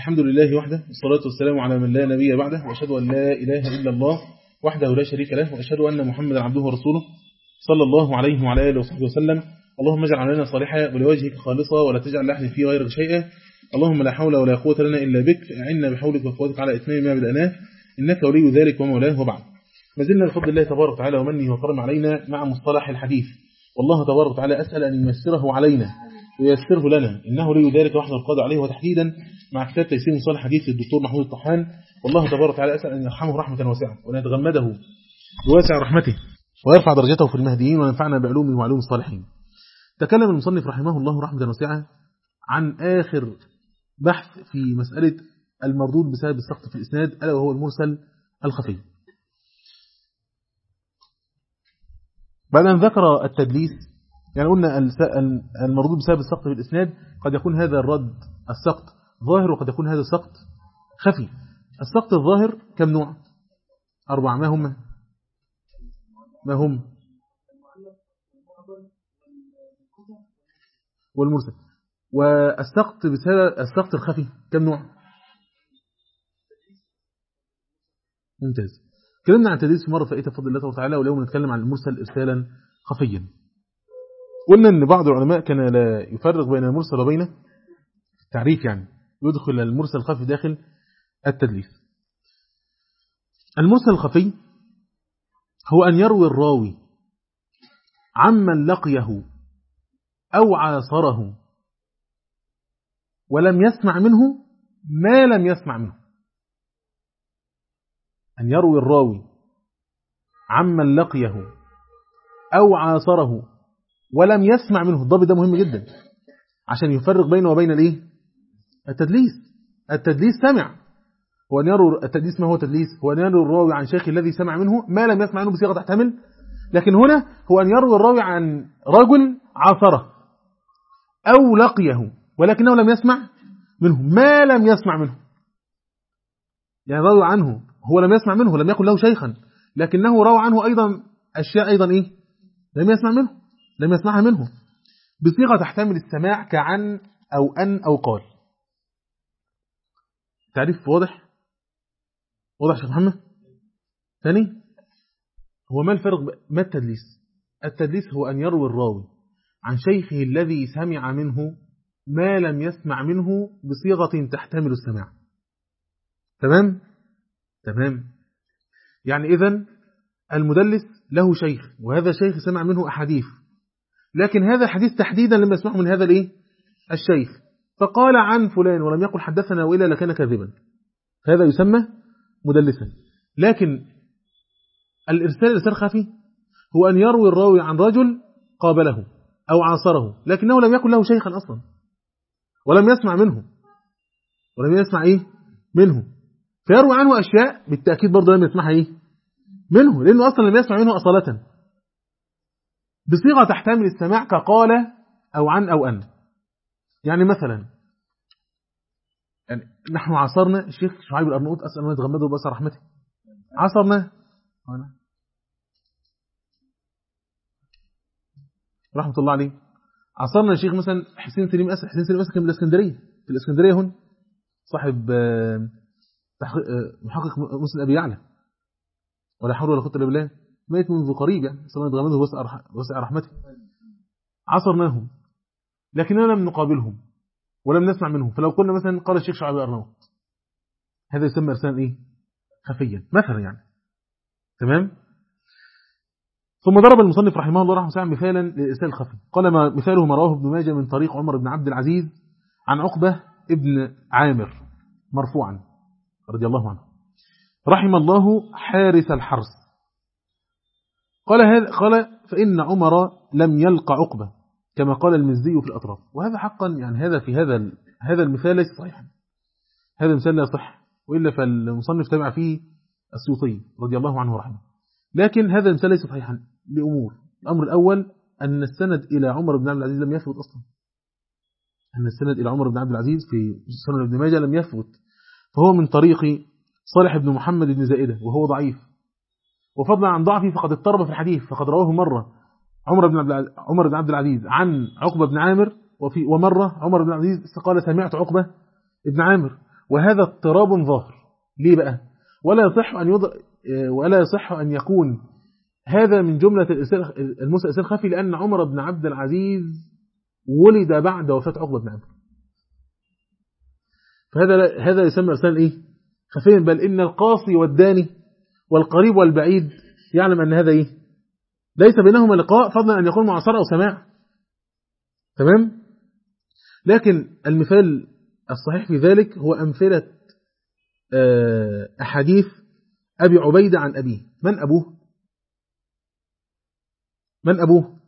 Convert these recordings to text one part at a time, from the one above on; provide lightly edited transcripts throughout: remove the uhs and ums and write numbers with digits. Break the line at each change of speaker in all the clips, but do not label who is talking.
الحمد لله وحده، والصلاة والسلام على من لا نبي بعده، وأشهد أن لا إله إلا الله وحده لا شريك له، وأشهد أن محمدا عبده ورسوله صلى الله عليه وعلى آله وصحبه وسلم. اللهم اجعل عملنا صالحا ولوجهك خالصا ولا تجعل لأحد فيه غيرك شيئا. اللهم لا حول ولا قوة لنا إلا بك، أعنا بحولك وقوتك على إتمام ما بدأناه، إنك ولي ذلك ومولاه. وبعد، ما زلنا بفضل الله تبارك وتعالى ومنه وكرم علينا مع مصطلح الحديث، والله تبارك وتعالى أسأل أن ييسره علينا وييسره لنا، إنه لي ذلك وحده القادر عليه، وتحديدا مع كتاب تيسير مصطلح الحديث للدكتور محمود الطحان. والله تبارك وتعالى أسأل أن يرحمه رحمة واسعة، وأن يتغمده بواسع رحمته، ويرفع درجته في المهديين، ونفعنا بعلومه وعلوم الصالحين. تكلم المصنف رحمه الله رحمة واسعة عن آخر بحث في مسألة المردود بسبب السقط في الإسناد، ألا وهو المرسل الخفي. بعد أن ذكر التدليس، يعني قلنا المردود بسبب السقط في الإسناد قد يكون هذا الرد السقط ظاهر، وقد يكون هذا السقط خفي. السقط الظاهر كم نوع؟ 4. ما هم؟ والمرسل. والسقط بسبب السقط الخفي كم نوع؟ ممتاز. كلمنا عن التدليس في مرة فائتة بفضل الله تعالى، واليوم نتكلم عن المرسل إرسالا خفيا. قلنا أن بعض العلماء كان لا يفرق بين المرسل وبين التعريف، يعني يدخل المرسل الخفي داخل التدليس. المرسل الخفي هو أن يروي الراوي عمن لقيه أو عاصره ولم يسمع منه ما لم يسمع منه. أن يروي الراوي عمن لقيه أو عاصره ولم يسمع منه. الضابط ده مهم جدا عشان يفرق بينه وبين الايه؟ التدليس. التدليس سمع، هو أن يروي التدليس. ما هو تدليس؟ هو أن يروي الراوي عن شيخ الذي سمع منه ما لم يسمع منه بصيغة تحتمل، لكن هنا هو أن يروي الراوي عن رجل عاصره أو لقيه ولكنه لم يسمع منه ما لم يسمع منه. يعني روى عنه هو لم يسمع منه، لم يكن له شيخا، لكنه روى عنه أيضا أشياء أيضا إيه؟ لم يسمع منه، لم يسمعها منه بصيغة تحتمل السماع، كعن أو أن أو قال. تعريف واضح؟ واضح شيخ محمد؟ ثاني، هو ما الفرق ما التدليس؟ التدليس هو أن يروي الراوي عن شيخه الذي سمع منه ما لم يسمع منه بصيغة تحتمل السماع. تمام؟ تمام. يعني إذن المدلس له شيخ، وهذا الشيخ سمع منه أحاديث، لكن هذا الحديث تحديدا لم يسمعه من هذا الإيه؟ الشيخ، فقال عن فلان ولم يقل حدثنا وإلا لكان كاذبا، هذا يسمى مدلسا. لكن الإرسال خفي هو أن يروي الراوي عن رجل قابله أو عاصره لكنه لم يكن له شيخا أصلا، ولم يسمع منه، ولم يسمع إيه؟ منه، فيروي عنه أشياء بالتأكيد برضه لم يسمعها إيه؟ منه، لأنه أصلا لم يسمع منه أصالة، بصيغة تحتمل السماع كقال أو عن أو أن. يعني مثلا، يعني نحن عاصرنا الشيخ شعيب الأرناؤوط، أسأل الله يتغمده بأسر رحمته، عاصرنا رحمة الله عليه، عاصرنا الشيخ مثلا حسين سليم أسد. حسين سليم أسد كان بالإسكندرية، في الإسكندرية هنا، صاحب محقق مسلم أبي يعلى، ولا حول ولا قوة إلا بالله، ميت منذ قريب، يعني صلى الله عليه وسلم وسع رحمته. عصرناهم لكننا لم نقابلهم ولم نسمع منهم، فلو قلنا مثلا قال الشيخ شعيب الأرناؤوط، هذا يسمى إرسال إيه؟ خفيا مثلا يعني. تمام. ثم ضرب المصنف رحمه الله رحمه وسلم مثالا للإرسال الخفي، قال مثاله ما رواه ابن ماجه من طريق عمر بن عبد العزيز عن عقبة ابن عامر مرفوعا رضي الله عنه: رحم الله حارس الحرس. قال فإن عمر لم يلقى عقبة كما قال المزي في الأطراف. وهذا حقا يعني هذا في هذا المثال ليس صحيحا، هذا المثال لا يصح، وإلا فالمصنف تبع فيه السيوطي رضي الله عنه ورحمه. لكن هذا المثال ليس صحيحا لأمور: الأمر الأول أن السند إلى عمر بن عبد العزيز لم يثبت أصلا، أن السند إلى عمر بن عبد العزيز في سنن ابن ماجه لم يثبت، فهو من طريق صالح بن محمد بن زائدة وهو ضعيف، وفضلا عن ضعفه فقد اضطرب في الحديث، فقد رواه مرة عمر بن عبد العزيز عن عقبة بن عامر، ومرة عمر بن عبد العزيز قال سمعت عقبة ابن عامر، وهذا اضطراب ظاهر. ليه بقى؟ ولا يصح أن يكون هذا من جملة المرسل الإرسال الخفي، لأن عمر بن عبد العزيز ولد بعد وفاة عقبة بن عمرو، فهذا يسمى إرسال إيه؟ خفيا. بل إن القاصي والداني والقريب والبعيد يعلم أن هذا إيه؟ ليس بينهما لقاء، فضلا أن يكون معاصرة أو سماع. تمام؟ لكن المثال الصحيح في ذلك هو أمثلة أحاديث أبي عبيدة عن أبيه. من أبوه؟ من أبوه؟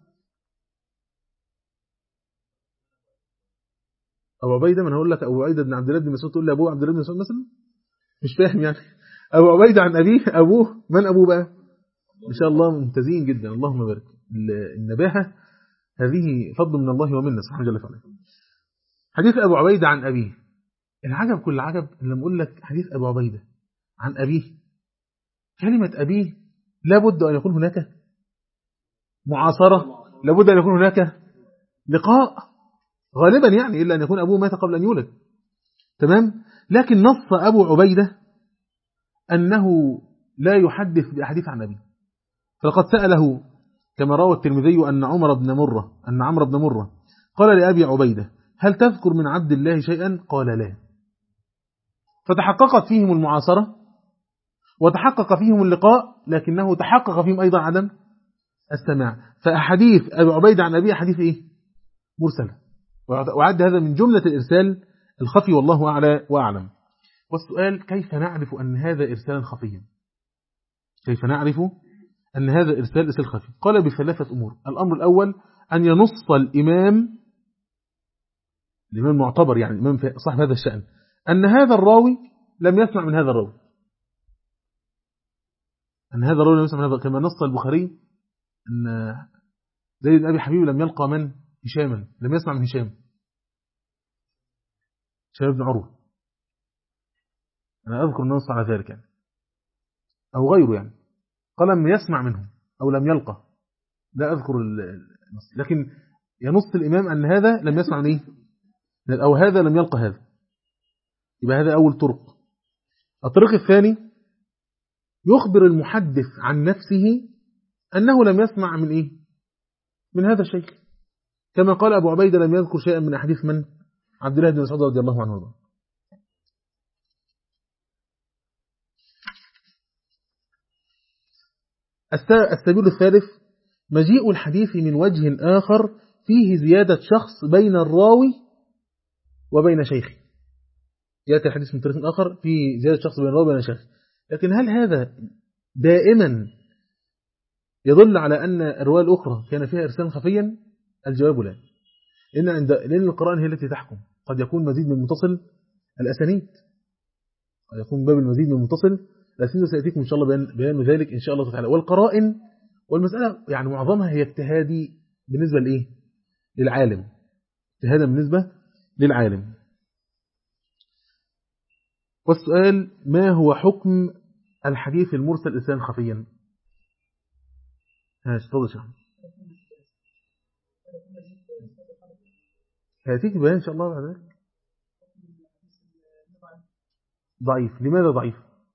أبو عبيدة. من هقول لك أبو عبيدة بن عبد الله بن مسعود، تقول لي أبوه عبد الله بن مسعود مثلا؟ مش فاهم يعني. أبو عبيدة عن أبيه، أبوه من أبوه بقى؟ إن شاء الله ممتازين جدا، اللهم بارك. النباهة هذه فضل من الله ومنا سبحانه وتعالى. حديث أبو عبيدة عن أبيه، العجب كل عجب لما أقول لك حديث أبو عبيدة عن أبيه، كلمة أبيه لابد أن يكون هناك معاصرة، لابد أن يكون هناك لقاء غالبا يعني، إلا أن يكون أبوه مات قبل أن يولد. تمام؟ لكن نص أبو عبيدة أنه لا يحدث بأحاديث عن أبيه، فلقد سأله كما روى الترمذي أن عمرو بن مرة قال لأبي عبيدة: هل تذكر من عبد الله شيئا؟ قال لا. فتحققت فيهم المعاصرة وتحقق فيهم اللقاء، لكنه تحقق فيهم أيضا عدم السماع. فأحاديث أبي عبيدة عن أبيه حديث إيه؟ مرسلة، وعد هذا من جملة الإرسال الخفي، والله أعلى وأعلم. والسؤال: كيف نعرف أن هذا إرسالا خفيا؟ كيف نعرف أن هذا إرسال خفي؟ قال بثلاثة أمور. الأمر الأول أن ينص الإمام المعتبر، يعني الإمام صاحب هذا الشأن، أن هذا الراوي لم يسمع من هذا الراوي، أن هذا الراوي لم يسمع من هذا، كما نص البخاري أن زيد بن أبي حبيب لم يلقى من هشاما، لم يسمع من هشام بن عروة. أنا أذكر النص على ذلك يعني، أو غيره يعني، قال لم يسمع منه أو لم يلقى، لا أذكر النص، لكن ينص الإمام أن هذا لم يسمع من إيه، أو هذا لم يلقى هذا. يبقى هذا أول طرق. الطريق الثاني: يخبر المحدث عن نفسه أنه لم يسمع من إيه، من هذا الشيخ، كما قال أبو عبيدة لم يذكر شيئا من أحاديث من؟ عبد الله بن مسعود رضي الله عنه. السبيل الثالث: مجيء الحديث من وجه آخر فيه زيادة شخص بين الراوي وبين شيخه. يأتي الحديث من طريق آخر فيه زيادة شخص بين الراوي وبين شيخه، لكن هل هذا دائما يدل على أن الرواية الأخرى كان فيها إرسال خفيا؟ الجواب لا، لأن القرآن هي التي تحكم. قد يكون مزيد من متصل الأسانيد، قد يكون باب المزيد من متصل الأسانيد، وسيأتيكم إن شاء الله بيان ذلك إن شاء الله تعالى. والقرائن والمسألة يعني معظمها هي اجتهادي بالنسبة لإيه؟ للعالم، اجتهادا بالنسبة للعالم. والسؤال: ما هو حكم الحديث المرسل إرسالا خفيا؟ تفضل شيخ. هيأتيك بيان إن شاء الله بعد ذلك. ضعيف. لماذا ضعيف؟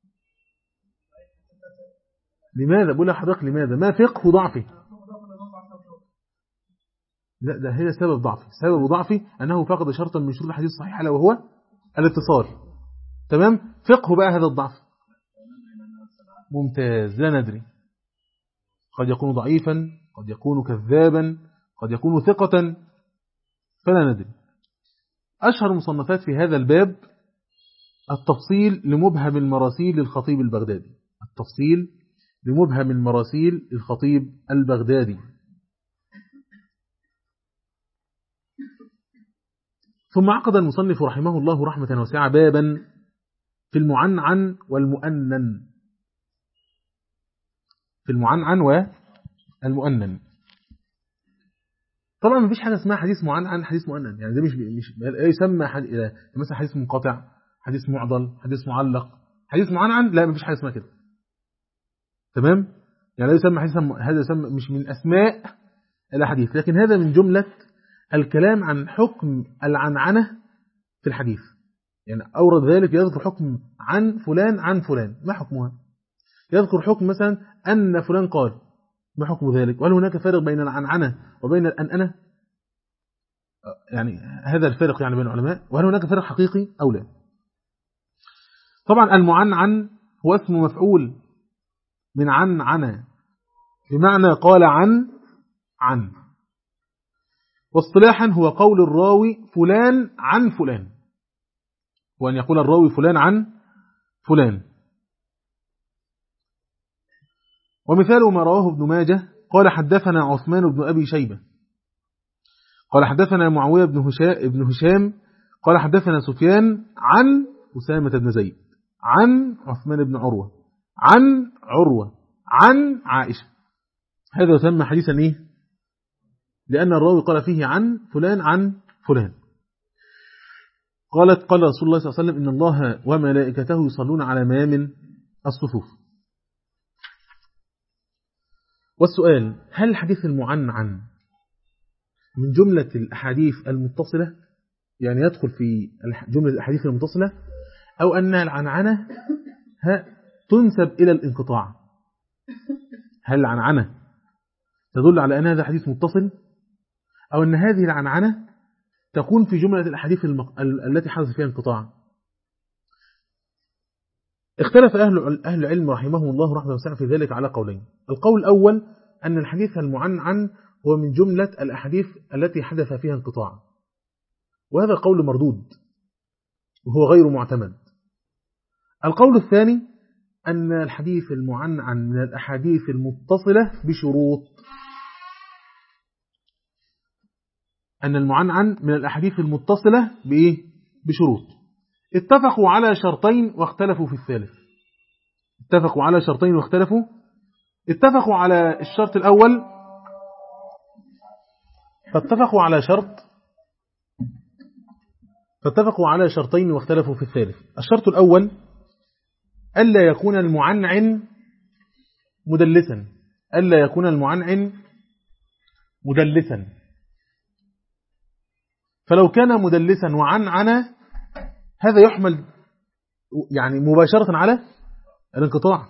لماذا؟ بقول لحضرتك لماذا؟ ما فقه ضعفه؟ لا، ده هي سبب ضعفه. سبب ضعفه أنه فقد شرطا من شروط الحديث الصحيح، ألا وهو الاتصال. تمام؟ فقه بقى هذا الضعف. ممتاز. لا ندري، قد يكون ضعيفا، قد يكون كذابا، قد يكون ثقة، فلا ندري. أشهر المصنفات في هذا الباب التفصيل لمبهم المراسيل للخطيب البغدادي. التفصيل لمبهم المراسيل للخطيب البغدادي. ثم عقد المصنف رحمه الله رحمة واسعة بابا في المعنعن والمؤنن. في المعنعن والمؤنن. طبعا ما فيش حاجة اسمها حديث معنعن حديث مؤنن، يعني ده مش يسمى مثلا حديث منقطع، حديث معضل، حديث معلق، حديث معنعن. لا، ما فيش حاجة اسمها كده. تمام؟ يعني لا يسمى حديثا، هذا يسمى مش من أسماء الحديث، لكن هذا من جملة الكلام عن حكم العنعنة في الحديث. يعني أورد ذلك يذكر حكم عن فلان عن فلان، ما حكمها؟ يذكر حكم مثلا أن فلان قال، ما حكم ذلك؟ وهل هناك فرق بين العنعنة وبين الأنأنة؟ يعني هذا الفرق يعني بين العلماء، وهل هناك فرق حقيقي أو لا؟ طبعا المعنعن هو اسم مفعول من عنعنة بمعنى قال عن، واصطلاحا هو قول الراوي فلان عن فلان، وأن يقول الراوي فلان عن فلان. ومثاله ما رواه ابن ماجه قال حدثنا عثمان بن أبي شيبة قال حدثنا معاوية بن هشام قال حدثنا سفيان عن أسامة بن زيد عن عثمان بن عروة عن عروة عن عائشة. هذا يسمى حديثا إيه؟ لأن الراوي قال فيه عن فلان عن فلان. قال رسول الله صلى الله عليه وسلم إن الله وملائكته يصلون على ميامن الصفوف. والسؤال: هل الحديث المعنعن من جملة الأحاديث المتصلة، يعني يدخل في جملة الأحاديث المتصلة، أو أن العنعنة تنسب إلى الانقطاع؟ هل العنعنة تدل على أن هذا حديث متصل، أو أن هذه العنعنة تكون في جملة الأحاديث التي حدث فيها انقطاع؟ اختلف أهل العلم رحمهم الله رحمة وسعة في ذلك على قولين. القول الأول أن الحديث المعنعن هو من جملة الأحاديث التي حدث فيها انقطاع، وهذا قول مردود وهو غير معتمد. القول الثاني أن الحديث المعنعن من الأحاديث المتصلة بشروط، أن المعنعن من الأحاديث المتصلة بشروط. اتفقوا على شرطين واختلفوا في الثالث. اتفقوا على الشرط الأول، فاتفقوا على شرطين واختلفوا في الثالث. الشرط الأول ألا يكون المعنعن مدلسا، فلو كان مدلسا وعنعن هذا يحمل يعني مباشرة على الانقطاع،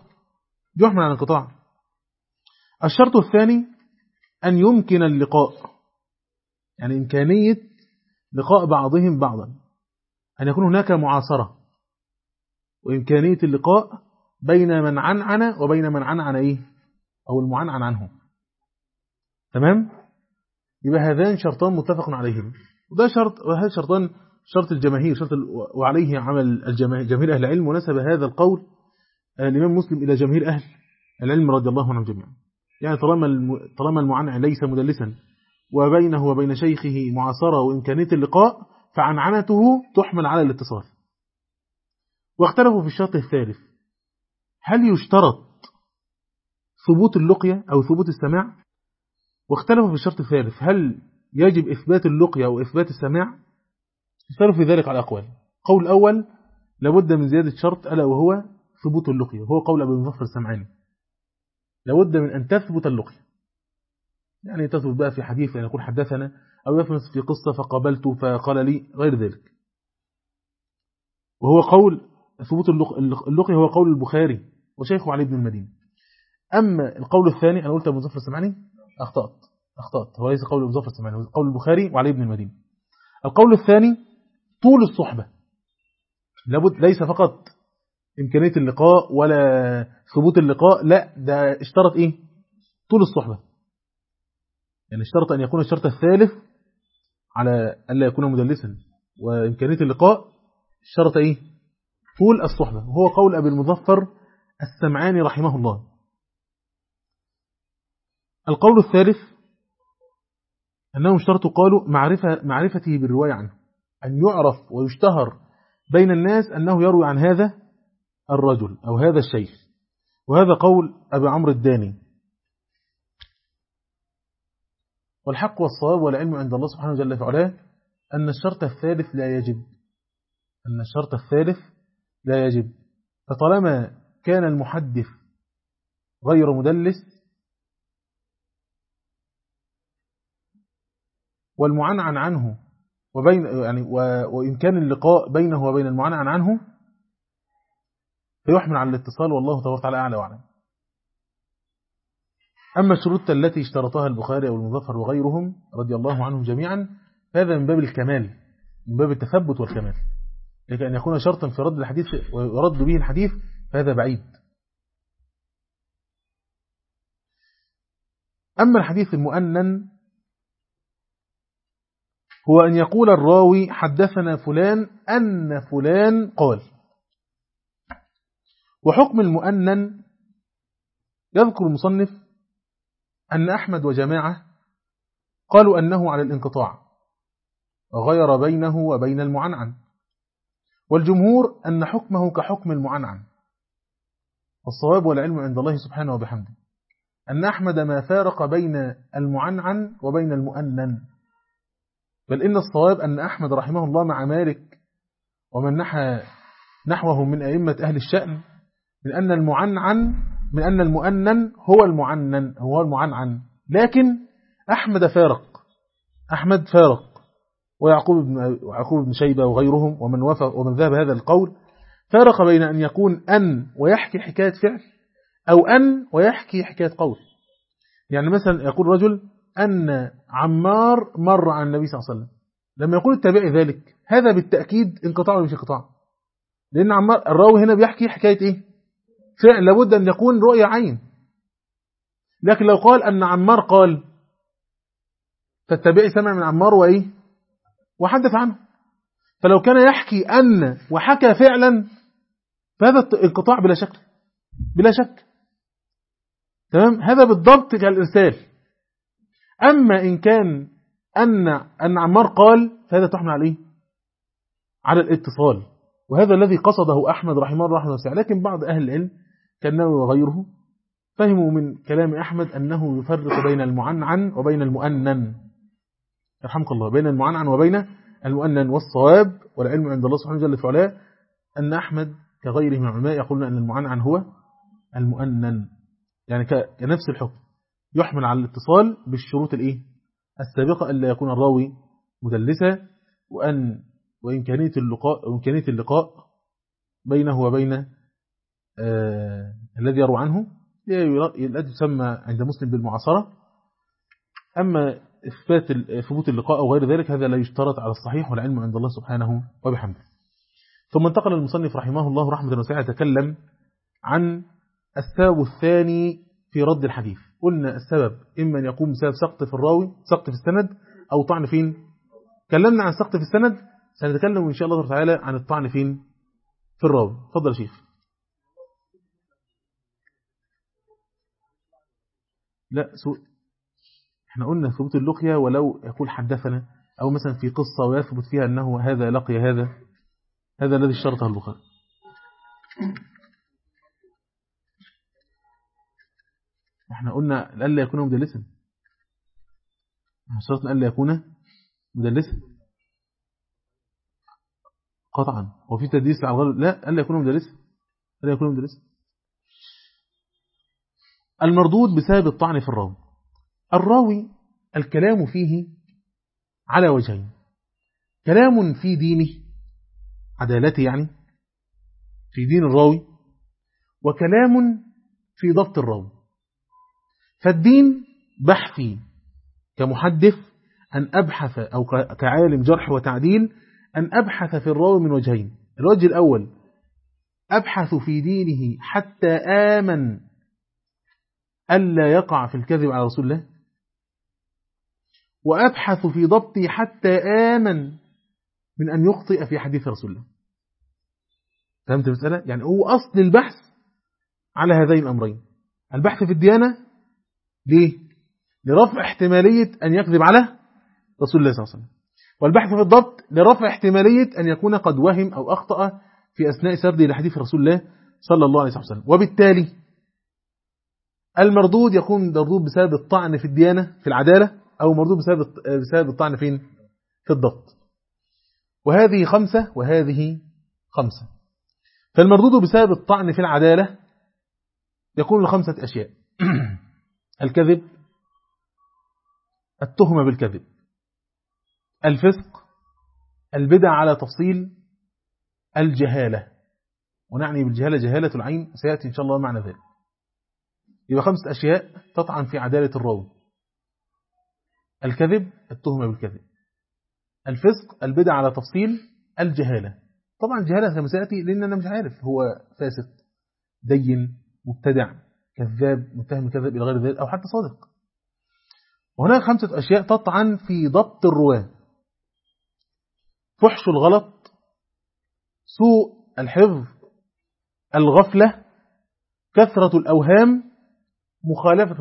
الشرط الثاني أن يمكن اللقاء، يعني إمكانية لقاء بعضهم بعضا، أن يكون هناك معاصرة وإمكانية اللقاء بين من عنعن وبين من عنعن أو المعنعن عنه. تمام؟ يبقى هذان شرطان متفق عليهم، وده شرط، وهذا شرطان شرط الجماهير، وعليه عمل جماهير أهل العلم، ونسب هذا القول الإمام مسلم إلى جماهير أهل العلم رضي الله عنهم جميعا. يعني طالما المعنعن ليس مدلسا وبينه وبين شيخه معاصرة وإمكانية اللقاء، فعنعنته تحمل على الاتصال. واختلفوا في الشرط الثالث: هل يشترط ثبوت اللقية أو ثبوت السماع؟ واختلفوا في الشرط الثالث: هل يجب إثبات اللقية أو إثبات السماع؟ اختلفوا في ذلك على أقوال. قول الأول لابد من زيادة شرط، ألا وهو ثبوت اللقية، وهو قول أبي مظفر السمعاني، لابد من أن تثبت اللقية، يعني تثبت بقى في حديث أن يقول حدثنا، أو يثبت في قصة فقابلت فقال لي، غير ذلك. وهو قول ثبوت اللقية هو قول البخاري وشيخه علي بن المدينة. أما القول الثاني، أنا قلت أبو مظفر السمعاني، أخطأت، هو ليس قول أبو مظفر السمعاني، هو قول البخاري وعلي بن المدينة. القول الثاني طول الصحبة، لابد ليس فقط إمكانية اللقاء ولا ثبوت اللقاء، لا ده اشترط طول الصحبة، يعني اشترط أن يكون الشرط الثالث على ألا يكون مدلسا وإمكانية اللقاء، اشترط طول الصحبة، وهو قول أبي المظفر السمعاني رحمه الله. القول الثالث أنهم اشترطوا، قالوا معرفته بالرواية عنه، أن يعرف ويشتهر بين الناس أنه يروي عن هذا الرجل أو هذا الشيخ، وهذا قول أبي عمرو الداني. والحق والصواب والعلم عند الله سبحانه جل وعلا أن الشرط الثالث لا يجب، فطالما كان المحدث غير مدلس والمعنعن عنه وإمكان اللقاء بينه وبين المعنعن عنه فيحمل على الاتصال، والله تبارك وتعالى أعلى وأعلم. أما الشروط التي اشترطها البخاري أو المظفر وغيرهم رضي الله عنهم جميعا، هذا من باب الكمال، من باب التثبت والكمال، لكن أن يكون شرطا في رد الحديث ويرد به الحديث فهذا بعيد. أما الحديث المؤنن هو أن يقول الراوي حدثنا فلان أن فلان قال. وحكم المؤنن يذكر المصنف أن أحمد وجماعة قالوا أنه على الانقطاع وغير بينه وبين المعنعن، والجمهور أن حكمه كحكم المعنعن، والصواب والعلم عند الله سبحانه وبحمده أن أحمد ما فارق بين المعنعن وبين المؤنن، بل إن الصواب أن أحمد رحمه الله مع مالك ومن نحوه من أئمة أهل الشأن من أن المؤنن هو المعنعن، لكن أحمد فارق ويعقوب بن شيبة وغيرهم ومن ذهب هذا القول فارق بين أن يكون أن ويحكي حكاية فعل أو أن ويحكي حكاية قول. يعني مثلا يقول رجل أن عمار مر عن النبي صلى الله عليه وسلم، لما يقول التابعي ذلك هذا بالتأكيد انقطاع ولا مش انقطاع؟ لأن عمار الراوي هنا بيحكي حكاية إيه؟ فعل، لابد أن يكون رؤية عين. لكن لو قال أن عمار قال فالتابعي سمع من عمار وإيه؟ وحدث عنه، فلو كان يحكي أن وحكى فعلا فهذا انقطاع بلا شك. تمام؟ هذا بالضبط كالإرسال. أما إن كان أن عمار قال فهذا تحمل عليه على الاتصال، وهذا الذي قصده أحمد رحمه الله رحمه الله. لكن بعض أهل العلم كالنووي وغيره فهموا من كلام أحمد أنه يفرق بين المعنعن وبين المؤنن، يرحمك الله، بين المعنعن وبين المؤنن. والصواب والعلم عند الله سبحانه جل في علاه أن أحمد كغيره من العلماء يقولون أن المعنعن هو المؤنن، يعني كنفس الحكم يحمل على الاتصال بالشروط السابقة، ألا يكون الراوي مدلسا، وإمكانية اللقاء بينه وبين الذي يروى عنه الذي يسمى عند مسلم بالمعاصرة. أما ثبوت اللقاء أو غير ذلك هذا لا يشترط على الصحيح، والعلم عند الله سبحانه وبحمده. ثم انتقل المصنف رحمه الله رحمة واسعة يتكلم عن السبب الثاني في رد الحديث. قلنا السبب إما أن يقوم بسبب سقط في الراوي، سقط في السند، أو طعن فين. تكلمنا عن سقط في السند، سنتكلم إن شاء الله تعالى عن الطعن فين في الراوي. تفضل يا شيخ. لا احنا قلنا ثبوت اللقيا ولو يقول حدثنا، أو مثلا في قصة ويثبت فيها أنه هذا لقي هذا الذي اشترطه البخاري. احنا قلنا ألا يكون مدلسا، شرطنا ألا يكون مدلسا قطعا، وفي تدليس على الغالب لا ألا يكون مدلسا. المردود بسبب الطعن في الراوي الكلام فيه على وجهين: كلام في دينه عدالته، يعني في دين الراوي، وكلام في ضبط الراوي. فالدين بحثي كمحدث أن أبحث، أو كعالم جرح وتعديل أن أبحث في الراوي من وجهين: الوجه الأول أبحث في دينه حتى آمن ألا يقع في الكذب على رسول الله، وأبحث في ضبطي حتى آمن من أن يخطئ في حديث رسول الله. فهمت المسألة؟ يعني هو أصل البحث على هذين الأمرين: البحث في الديانة ليه؟ لرفع احتمالية أن يكذب على رسول الله صلى الله عليه وسلم، والبحث في الضبط لرفع احتمالية أن يكون قد وهم أو أخطأ في أثناء سرده لحديث رسول الله صلى الله عليه وسلم. وبالتالي المردود يكون مردود بسبب الطعن في الديانة في العدالة، أو مردود بسبب الطعن فين؟ في الضبط. وهذه 5 وهذه 5. فالمردود بسبب الطعن في العدالة يكون ل5 أشياء: الكذب، التهمة بالكذب، الفسق، البدع على تفصيل الجهالة، ونعني بالجهالة جهالة العين، سيأتي إن شاء الله معنى ذلك. يبقى 5 أشياء تطعن في عدالة الراوي: الكذب، التهمة بالكذب، الفسق، البدع على تفصيل الجهالة. طبعا الجهالة كما سيأتي لأن أنا مش عارف هو فاسق، دين، مبتدع، كذاب، متهم كذب إلى غير ذلك، أو حتى صادق. وهناك 5 أشياء تطعن في ضبط الرواة: فحش الغلط، سوء الحفظ، الغفلة، كثرة الأوهام، مخالفة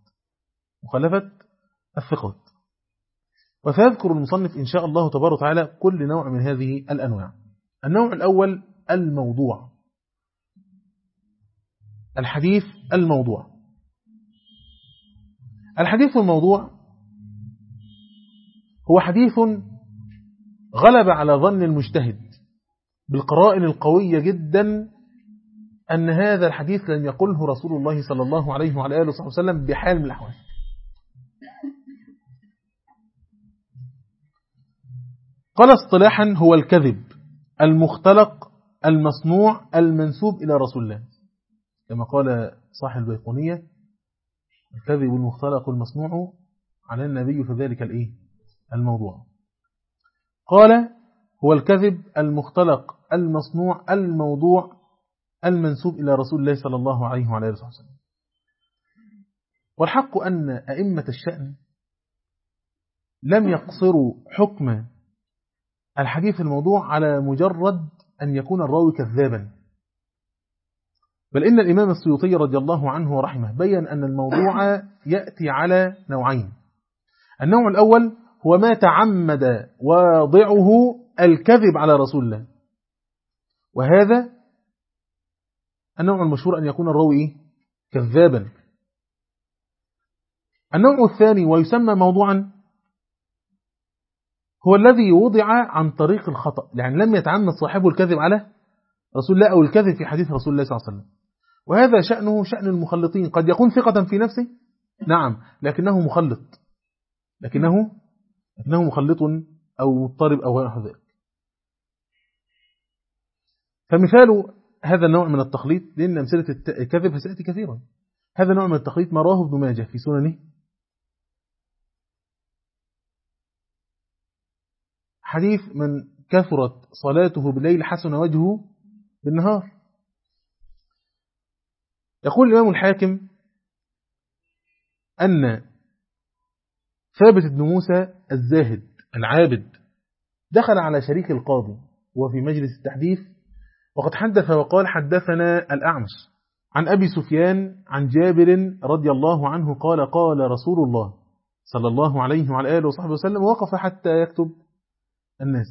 الثقات. وسيذكر المصنف إن شاء الله تبارك وتعالى كل نوع من هذه الأنواع. النوع الأول الموضوع، الحديث الموضوع. الحديث الموضوع هو حديث غلب على ظن المجتهد بالقرائن القوية جدا أن هذا الحديث لم يقله رسول الله صلى الله عليه وعلى آله وصحبه وسلم بحال من الأحوال. قال اصطلاحا: هو الكذب المختلق المصنوع المنسوب إلى رسول الله، كما قال صاحب البيقونية: الكذب المختلق المصنوع على النبي فذلك الموضوع. قال: هو الكذب المختلق المصنوع الموضوع المنسوب إلى رسول الله صلى الله عليه وعلى آله وسلم. والحق أن أئمة الشأن لم يقصروا حكم الحديث الموضوع على مجرد أن يكون الراوي كذابا، بل إن الإمام السيوطي رضي الله عنه ورحمه بيّن أن الموضوع يأتي على نوعين: النوع الأول هو ما تعمد واضعه الكذب على رسول الله، وهذا النوع المشهور أن يكون الراوي كذابا. النوع الثاني ويسمى موضوعا هو الذي وضع عن طريق الخطأ، يعني لم يتعمد صاحبه الكذب على رسول الله أو الكذب في حديث رسول الله صلى الله عليه وسلم. وهذا شأنه شأن المخلطين، قد يكون ثقة في نفسه، نعم، لكنه مخلط أو مضطرب أو نحو ذلك. فمثال هذا النوع من التخليط، لأن أمثلة الكذب سيأتي كثيرا، هذا نوع من التخليط ما رواه ابن ماجه في سننه، حديث: من كثرت صلاته بالليل حسن وجهه بالنهار. يقول الإمام الحاكم أن ثابت بن موسى الزاهد العابد دخل على شريك القاضي وفي مجلس التحديث، وقد حدث وقال: حدثنا الأعمش عن أبي سفيان عن جابر رضي الله عنه قال: قال رسول الله صلى الله عليه وعلى آله وصحبه وسلم، وقف حتى يكتب الناس.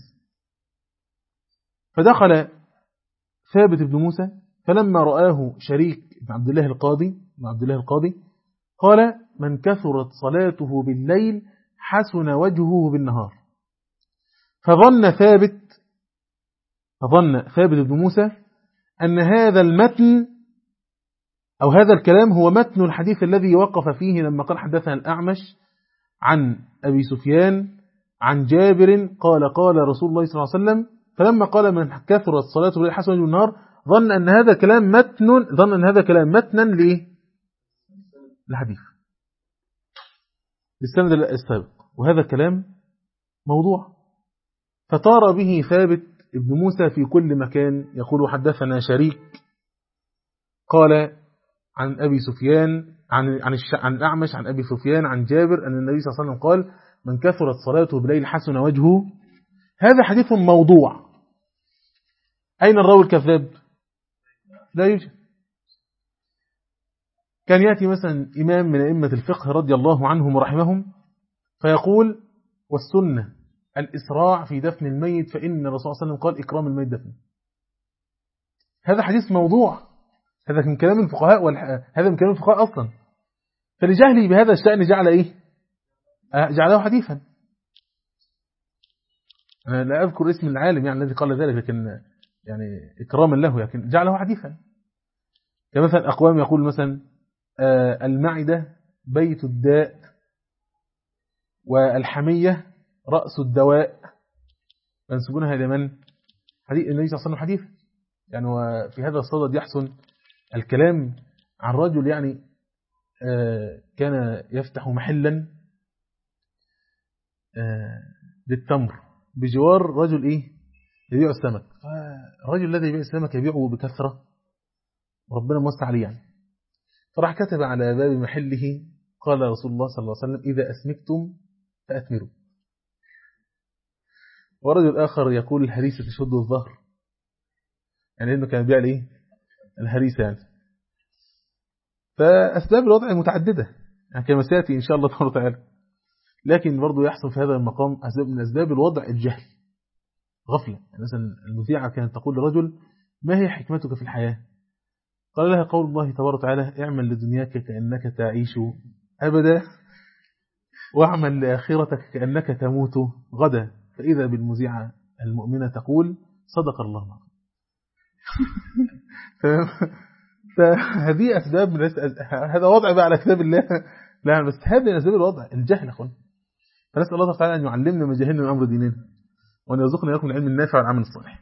فدخل ثابت بن موسى، فلما رآه شريك بن عبد الله القاضي قال: من كثرت صلاته بالليل حسن وجهه بالنهار. فظن ثابت بن موسى أن هذا المتن أو هذا الكلام هو متن الحديث الذي وقف فيه لما قال: حدثنا الأعمش عن أبي سفيان عن جابر قال: قال رسول الله صلى الله عليه وسلم. فلما قال: من كثرت صلاته بالليل حسن وجهه بالنهار، ظن أن هذا كلام متنا للحديث بالسند السابق، وهذا كلام موضوع. فطار به ثابت ابن موسى في كل مكان يقول: حدثنا شريك قال عن أبي سفيان عن الأعمش عن أبي سفيان عن جابر أن النبي صلى الله عليه وسلم قال: من كثرت صلاته بالليل حسن وجهه. هذا حديث موضوع. أين الراوي الكذاب؟ لا يوجد. كان يأتي مثلا إمام من أئمة الفقه رضي الله عنهم ورحمهم فيقول: والسنة الإسراع في دفن الميت فإن الرسول صلى الله عليه وسلم قال: إكرام الميت دفن. هذا حديث موضوع، هذا من كلام الفقهاء هذا من كلام الفقهاء أصلا. فلجهلي بهذا الشأن جعله حديثا. أنا لا أذكر اسم العالم الذي قال ذلك، لكن إكراما له، لكن جعله حديثا. كمثلا أقوام يقول مثلا: المعدة بيت الداء، والحمية رأس الدواء، فينسبونها إلى من؟ حديث النبي صلى الله عليه وسلم حديث يعني. وفي هذا الصدد يحسن الكلام عن رجل يعني كان يفتح محلا للتمر بجوار رجل يبيع السمك. فالرجل الذي يبيع السمك يبيعه بكثرة وربنا موسع عليه يعني. فراح كتب على باب محله قال رسول الله صلى الله عليه وسلم إذا أسمكتم فأثمروا. ورجل آخر يقول الهريسة تشد الظهر، يعني إنه كان يبيع الهريسة يعني. فأسباب الوضع متعددة يعني كما سيأتي إن شاء الله تعالى. لكن برضو يحصل في هذا المقام من أسباب الوضع الجهل، غفلة. يعني مثلا المذيعة كانت تقول لرجل ما هي حكمتك في الحياة؟ قال لها قول الله تبارك وتعالى اعمل لدنياك كأنك تعيش أبدا واعمل لآخرتك كأنك تموت غدا. فإذا بالمذيعة المؤمنة تقول صدق الله. فهذه أسباب هذا وضع بقى على كتاب الله. لا بس هذه من أسباب الوضع الجهل أخوان. فنسأل الله تعالى أن يعلمنا ما جهلنا من أمر ديننا وأن يرزقنا لكم العلم النافع والعمل الصالح.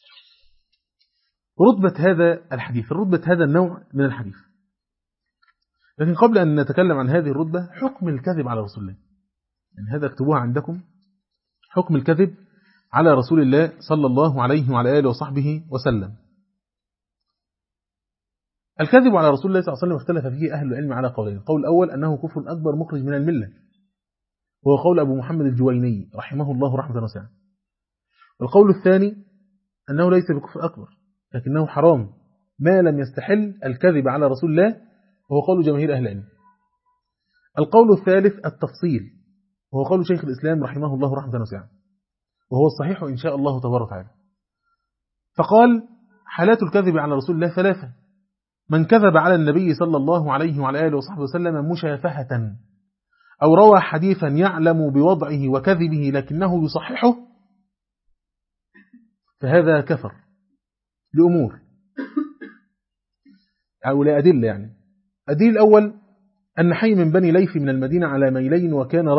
رتبة هذا الحديث، رتبة هذا النوع من الحديث. لكن قبل أن نتكلم عن هذه الرتبة حكم الكذب على رسول الله، يعني هذا اكتبوها عندكم، حكم الكذب على رسول الله صلى الله عليه وعلى آله وصحبه وسلم. الكذب على رسول الله صلى الله عليه وسلم اختلف فيه أهل العلم على قولين. القول الأول أنه كفر أكبر مخرج من الملة، وهو قول أبو محمد الجويني رحمه الله رحمة واسعة. والقول الثاني أنه ليس بكفر أكبر لكنه حرام ما لم يستحل الكذب على رسول الله، وهو قول جماهير أهل العلم. القول الثالث التفصيل، وهو قول شيخ الإسلام رحمه الله رحمة واسعة، وهو الصحيح إن شاء الله تبارك وتعالى. فقال حالات الكذب على رسول الله ثلاثة: من كذب على النبي صلى الله عليه وعلى آله وصحبه وسلم مشافهة، أو روى حديثا يعلم بوضعه وكذبه لكنه يصححه، فهذا كفر لأمور أو لأدلة. يعني الدليل الأول أن حي من بني ليث من المدينة على ميلين وكان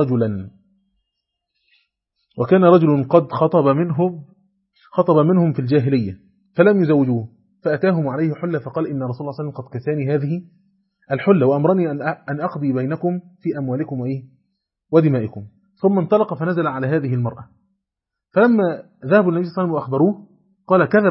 رجل قد خطب منهم في الجاهلية فلم يزوجوه، فأتاهم عليه حلة فقال إن رسول الله صلى الله عليه وسلم قد كساني هذه الحلة وأمرني أن أقضي بينكم في أموالكم ودمائكم. ثم انطلق فنزل على هذه المرأة، فلما ذهبوا النبي صلى الله عليه وسلم وأخبروه قال كذب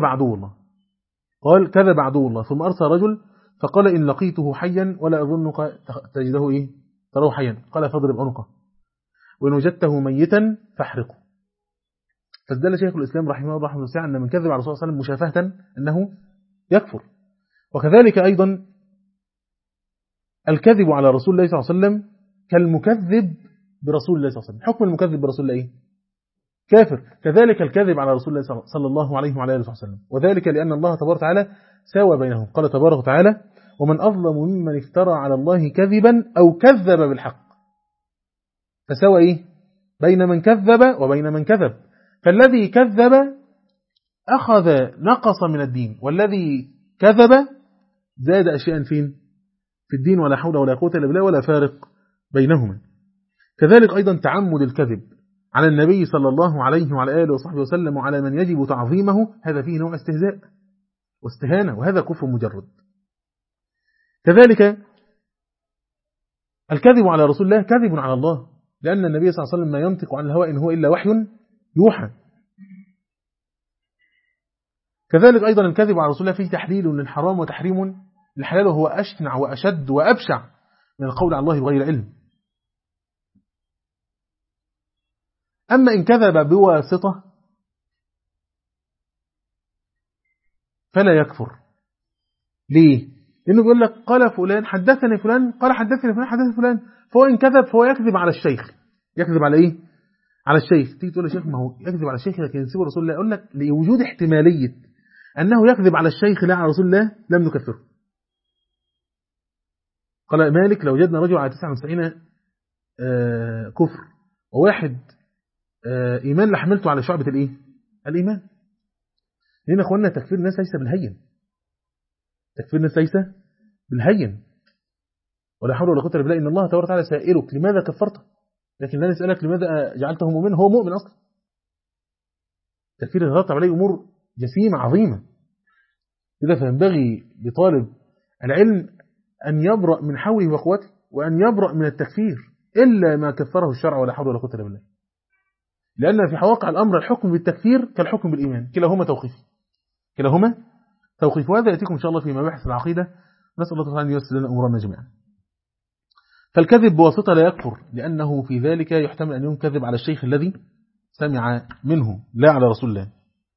عدو الله. ثم أرسل رجل فقال إن لقيته حيا ولا أظنك تجده تراه حيا، قال فاضرب عنقه، وإن وجدته ميتا فاحرقه. فاستدل شيخ الإسلام رحمه الله رحمه الله أن من كذب على رسول الله صلى الله عليه وسلم مشافهة أنه يكفر. وكذلك أيضا الكذب على رسول الله صلى الله عليه وسلم كالمكذب برسول الله صلى الله عليه وسلم. حكم المكذب برسول الله كافر. كذلك الكذب على رسول الله صلى الله عليه وعلى آله وسلم، وذلك لأن الله تبارك وتعالى ساوى بينهم. قال تبارك وتعالى ومن أظلم ممن افترى على الله كذبا أو كذب بالحق، فساوى بين من كذب وبين من كذب. فالذي كذب أخذ نقص من الدين، والذي كذب زاد أشياء في الدين، ولا حول ولا قوة إلا بالله ولا فارق بينهما. كذلك أيضا تعمد الكذب على النبي صلى الله عليه وعلى آله وصحبه وسلم وعلى من يجب تعظيمه، هذا فيه نوع استهزاء واستهانة، وهذا كفر مجرد. كذلك الكذب على رسول الله كذب على الله، لأن النبي صلى الله عليه وسلم ما ينطق عن الهوى إن هو إلا وحي يوحى. كذلك أيضا الكذب على رسول الله فيه تحليل للحرام وتحريم للحلال، وهو أشنع وأشد وأبشع من القول على الله بغير علم. أما إن كذب بواسطة فلا يكفر. ليه؟ لأنه بيقول لك قال فلان حدثني فلان قال حدثني فلان حدثني فلان، فهو إن كذب فهو يكذب على الشيخ. يكذب على على الشيخ. تيجي تقول يا شيخ ما هو يكذب على الشيخ لكن ينسبه رسول الله، أقول لك لوجود احتمالية أنه يكذب على الشيخ لا على رسول الله لم نكفره. قال مالك لو وجدنا رجل على 99 كفر وواحد إيمان لحملته على شعبة الإيمان. هنا أخوانا تكفير الناس ليس بالهين، تكفير الناس ليس بالهين، ولا حول ولا قوة إلا بالله. إن الله تبارك وتعالى سائلك لماذا كفرته، لكن لا نسألك لماذا جعلته مؤمن، هو مؤمن أصلا. التكفير يترتب عليه أمور جسيمة عظيمة. إذا فينبغي لطالب العلم أن يبرأ من حوله وقوته، وأن يبرأ من التكفير إلا ما كفره الشرع، ولا حول ولا قوة إلا بالله. لأن في واقع الأمر الحكم بالتكفير كالحكم بالإيمان، كلاهما توقيف، وهذا يأتيكم إن شاء الله في مباحث العقيدة. نسأل الله تعالى أن ييسر لنا أمورنا جميعا. فالكذب بواسطة لا يكفر، لأنه في ذلك يحتمل أن يكذب على الشيخ الذي سمع منه لا على رسول الله.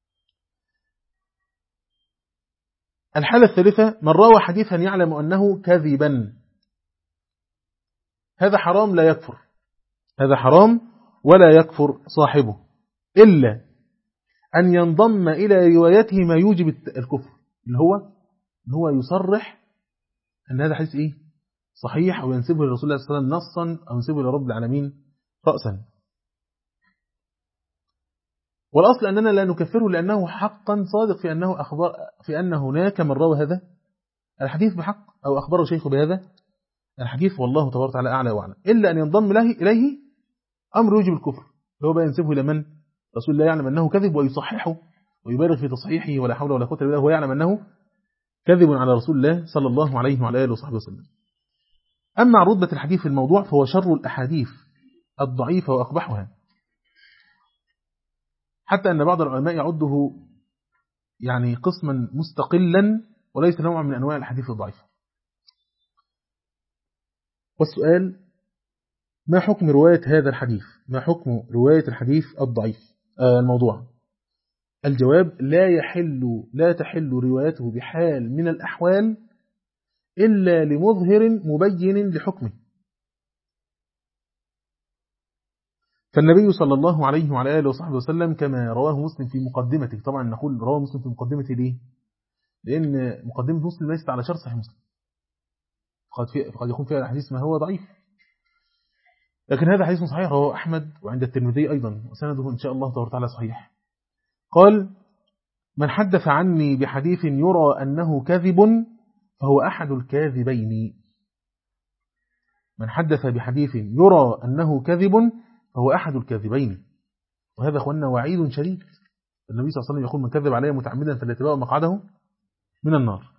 الحالة الثالثة: من روى حديثا يعلم أنه كذبا، هذا حرام لا يكفر، هذا حرام ولا يكفر صاحبه، إلا أن ينضم إلى روايته ما يوجب الكفر، اللي هو يصرح أن هذا حديث إيه؟ صحيح، أو ينسبه لرسول الله صلى الله عليه وسلم نصا، أو ينسبه لرب العالمين رأسا. والأصل أننا لا نكفره، لأنه حقا صادق في أن هناك من روى هذا الحديث بحق، أو أخبره شيخه بهذا الحديث، والله تبارك وتعالى أعلى وأعلم. إلا أن ينضم إليه أمر يوجب الكفر، هو بقى ينسبه لمن؟ رسول الله يعلم أنه كذب ويصححه ويبالغ في تصحيحه، ولا حول ولا قوة إلا بالله، هو يعلم أنه كذب على رسول الله صلى الله عليه وعلى آله وصحبه وسلم. أما عن رتبة الحديث في الموضوع فهو شر الأحاديث الضعيفة وأقبحها، حتى أن بعض العلماء يعده يعني قسما مستقلا وليس نوعا من أنواع الحديث الضعيفة. والسؤال: ما حكم رواية هذا الحديث؟ ما حكم رواية الحديث الضعيف الموضوع؟ الجواب: لا تحل روايته بحال من الأحوال إلا لمظهر مبين لحكمه. فالنبي صلى الله عليه وعلى آله وصحبه وسلم كما رواه مسلم في مقدمته، طبعا نقول رواه مسلم في مقدمته ليه؟ لأن مقدمة مسلم ليست على شرط صحيح مسلم، قد يكون فيها الحديث ما هو ضعيف، لكن هذا حديث صحيح رواه أحمد وعند الترمذي أيضا، وسنده إن شاء الله تعالى صحيح. قال: من حدث عني بحديث يرى أنه كذب فهو أحد الكاذبين. من حدث بحديث يرى أنه كذب فهو أحد الكاذبين، وهذا أخوانا وعيد شديد. النبي صلى الله عليه وسلم يقول: من كذب عليه متعمدا فليتبوأ مقعده من النار.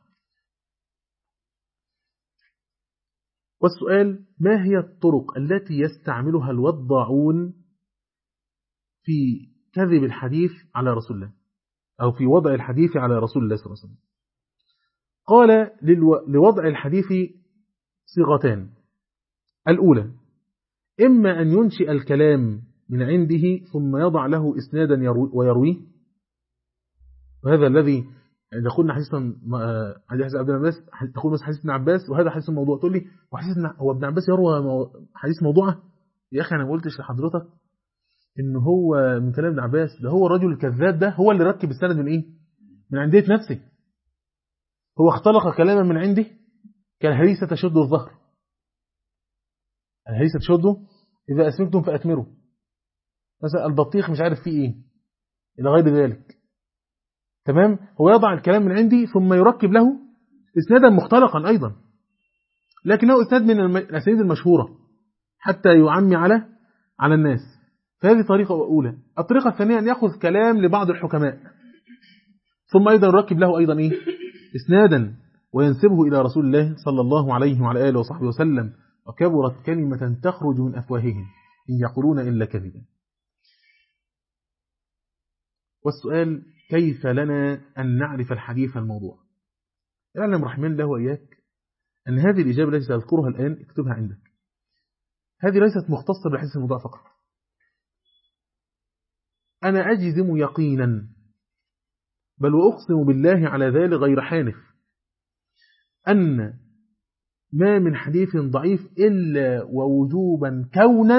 والسؤال: ما هي الطرق التي يستعملها الوضاعون في كذب الحديث على رسول الله، أو في وضع الحديث على رسول الله صلى الله عليه وسلم؟ قال: لوضع الحديث صيغتان. الأولى: إما أن ينشئ الكلام من عنده ثم يضع له إسنادا ويرويه، وهذا الذي إذا قلنا حديث ابن عباس تقول مثلا حديث ابن عباس وهذا حديث الموضوع، تقول لي هو ابن عباس يروى حديث موضوعه؟ يا أخي أنا ما قلتش لحضرتك إن هو من كلام ابن عباس، ده هو الرجل الكذاب ده هو اللي ركب السند من إيه؟ من عندية نفسه، هو اختلق كلاما من عنده كالهريسة تشد الظهر، الهريسة تشده إذا أسمكتم فأتمروا، مثلا البطيخ مش عارف فيه إيه إلى غير ذلك. تمام؟ هو يضع الكلام من عندي ثم يركب له إسنادا مختلقا أيضا، لكنه إسناد من الأسانيد المشهورة حتى يعمي على الناس. فهذه طريقة أولى. الطريقة الثانية أن يأخذ كلام لبعض الحكماء ثم أيضا يركب له أيضا إيه؟ إسنادا وينسبه إلى رسول الله صلى الله عليه وعلى آله وصحبه وسلم. وكبرت كلمة تخرج من أفواههم إن يقولون إلا كذبا. والسؤال: كيف لنا أن نعرف الحديث الموضوع؟ اعلم رحمن الله وإياك أن هذه الإجابة التي سأذكرها الآن اكتبها عندك، هذه ليست مختصة بالحديث الموضوع فقط. أنا أجزم يقينا بل وأقسم بالله على ذلك غير حانف أن ما من حديث ضعيف إلا ووجوبا كونا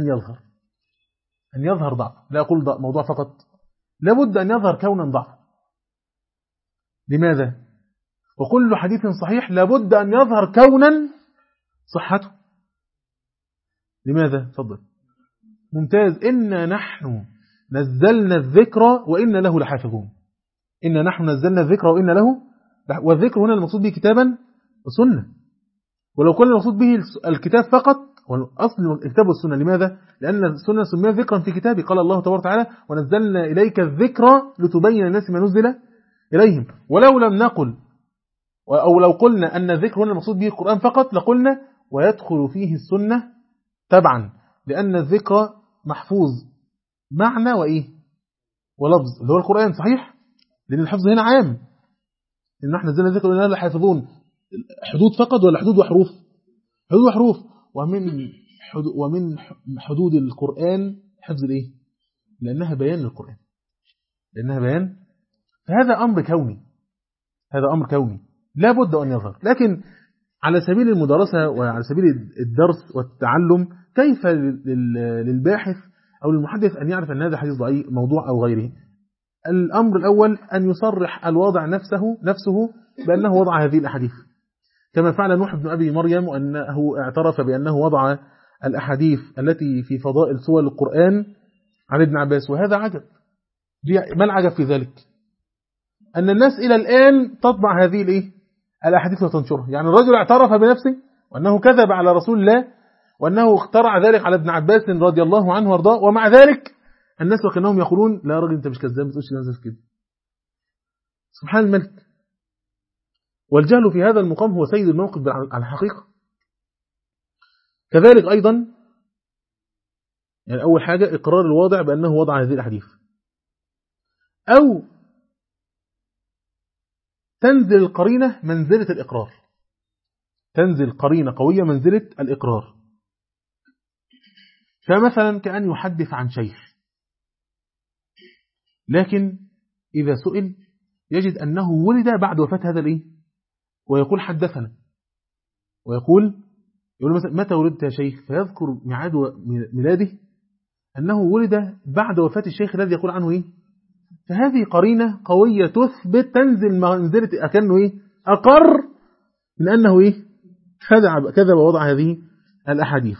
أن يظهر ضعف. لا أقول موضوع فقط، لابد أن يظهر كونا ضعف. لماذا؟ وكل حديث صحيح لابد أن يظهر كونا صحته. لماذا؟ تفضل. ممتاز. إنا نحن نزلنا الذكر وإن له لحافظون. إنا نحن نزلنا الذكر وإن له، والذكر هنا المقصود به كتابا وسنة، ولو كان المقصود به الكتاب فقط والأصل الكتاب والسنة. لماذا؟ لأن السنة سميت ذكرا في كتابه، قال الله تبارك وتعالى ونزلنا إليك الذكرى لتبين الناس ما نزل إليهم. ولو لم نقل أو لو قلنا أن الذكر هنا المقصود به القرآن فقط لقلنا ويدخل فيه السنة تبعا، لأن الذكر محفوظ معنى وإيه ولفظ اللي هو القرآن، صحيح؟ لأن الحفظ هنا عام، إن احنا نزلنا الذكر وإننا لحافظون. حدود فقط ولا حدود وحروف؟ حدود وحروف. ومن حدود القرآن حفظ الإيه؟ لأنها بيان للقرآن، لأنها بيان. فهذا أمر كوني، هذا أمر كوني لا بد أن يظهر. لكن على سبيل المدارسة وعلى سبيل الدرس والتعلم، كيف للباحث أو للمحدث أن يعرف أن هذا حديث ضعيف موضوع أو غيره؟ الأمر الأول أن يصرح الواضع نفسه بأنه وضع هذه الأحاديث، كما فعل نوح بن أبي مريم، وأنه اعترف بأنه وضع الأحاديث التي في فضائل سور القرآن عن ابن عباس. وهذا عجب. ما العجب في ذلك؟ أن الناس إلى الآن تطبع هذه الأحاديث وتنشرها. يعني الرجل اعترف بنفسه وأنه كذب على رسول الله، وأنه اخترع ذلك على ابن عباس رضي الله عنه وارضاه، ومع ذلك الناس وكأنهم يقولون لا راجل أنت مش كذاب، ما تقولش نزل كده. سبحان الملك. والجهل في هذا المقام هو سيد الموقف على الحقيقة. كذلك أيضا يعني أول حاجة إقرار الواضع بأنه وضع هذه الأحاديث، أو تنزل القرينة منزلة الإقرار، تنزل قرينة قوية منزلة الإقرار. فمثلا كأن يحدث عن شيخ، لكن إذا سئل يجد أنه ولد بعد وفاة هذا ويقول حدثنا، ويقول مثلا متى ولدت يا شيخ، فيذكر ميعاد ميلاده أنه ولد بعد وفاة الشيخ الذي يقول عنه فهذه قرينة قوية تثبت، تنزل منزلة أكنه أقر من أنه كذب ووضع هذه الأحاديث.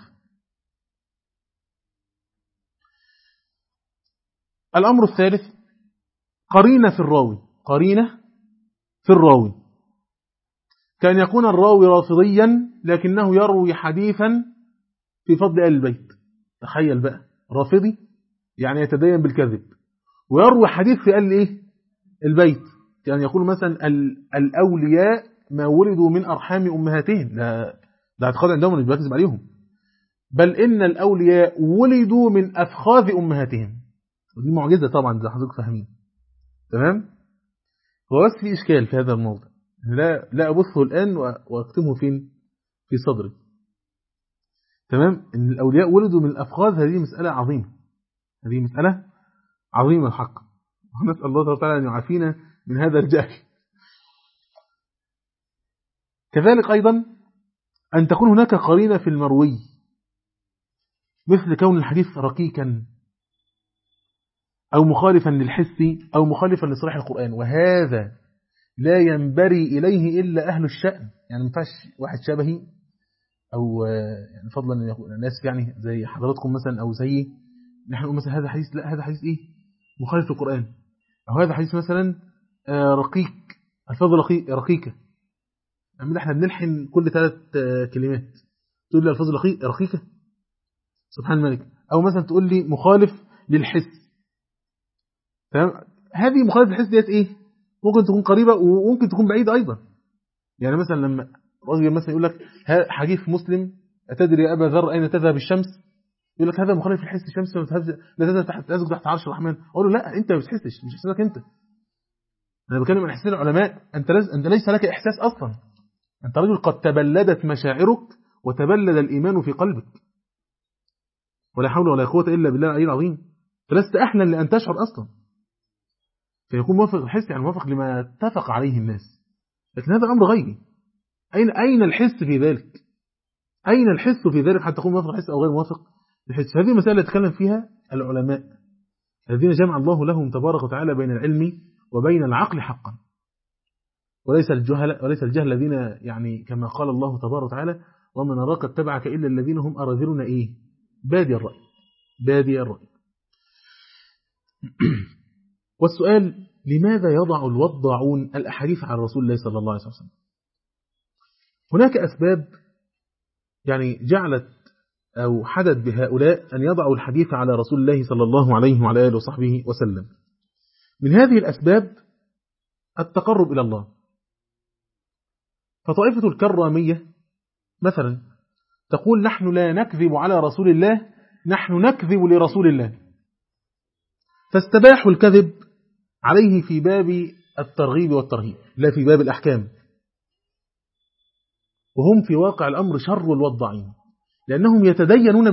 الأمر الثالث قرينة في الراوي، قرينة في الراوي، كان يكون الراوي رافضيا لكنه يروي حديثا في فضل آل البيت. تخيل بقى، رافضي يعني يتدين بالكذب ويروي حديث في آل البيت. يعني يقول مثلا الأولياء ما ولدوا من أرحام أمهاتهم، ده اعتقاد عندهم مش بكذب عليهم، بل إن الأولياء ولدوا من أفخاذ أمهاتهم. ودي معجزة طبعا زي حضرتك فاهمين، تمام؟ هو بس في إشكال في هذا الموضوع، لا أبثه الآن وأكتمه فين في صدري، تمام؟ إن الأولياء ولدوا من الأفخاذ، هذه مسألة عظيمة، هذه مسألة عظيمة الحق، ونسأل الله تعالى أن يعافينا من هذا الجهل. كذلك أيضا أن تكون هناك قرينة في المروي، مثل كون الحديث رقيقا أو مخالفا للحس أو مخالفا لصريح القرآن، وهذا لا ينبري إليه إلا أهل الشأن. يعني ما ينفعش واحد شبهي أو يعني فضلا أن يكون الناس يعني زي حضراتكم مثلا أو زي نحن نقول مثلا هذا حديث، لا هذا حديث مخالف للقرآن، أو هذا حديث مثلا رقيق، الفاظ رقيقة. يعني احنا بنلحن كل 3 كلمات، تقول لي الفاظ رقيقة، سبحان الملك. أو مثلا تقول لي مخالف للحس، تمام؟ هذه مخالف للحس ديت ممكن تكون قريبة وممكن تكون بعيدة أيضا. يعني مثلا لما رجل مثلا يقول لك حديث مسلم أتدري يا أبا ذر أين تذهب الشمس، يقول لك هذا مخالف للحس، الشمس لا تذهب تحت عرش الرحمن. أقول له لا، أنت ما بتحسش، مش إحساسك أنت، أنا بكلم عن إحساس العلماء. أنت ليس لك إحساس أصلا، أنت رجل قد تبلدت مشاعرك وتبلد الإيمان في قلبك، ولا حول ولا قوة إلا بالله العلي العظيم، فلست أهلا لأن تشعر أصلا. فيكون موافق الحس يعني موافق لما اتفق عليه الناس، لكن هذا أمر غيري. أين الحس في ذلك؟ أين الحس في ذلك حتى تكون موافق الحس أو غير موافق الحس؟ هذه مسألة يتكلم فيها العلماء الذين جمع الله لهم تبارك وتعالى بين العلم وبين العقل حقا، وليس الجهل الذين يعني كما قال الله تبارك وتعالى وما نراك اتبعك إلا الذين هم أراذلنا بادي الرأي، بادي الرأي. والسؤال لماذا يضع الوضاعون الأحاديث عن رسول الله صلى الله عليه وسلم؟ هناك أسباب يعني جعلت أو حدث بهؤلاء أن يضعوا الحديث على رسول الله صلى الله عليه وعلى آله وصحبه وسلم. من هذه الأسباب التقرب إلى الله. فطائفة الكرامية مثلا تقول نحن لا نكذب على رسول الله، نحن نكذب لرسول الله، فاستباحوا الكذب عليه في باب الترغيب والترهيب لا في باب الأحكام، وهم في واقع الأمر شر الوضعين، لأنهم يتدينون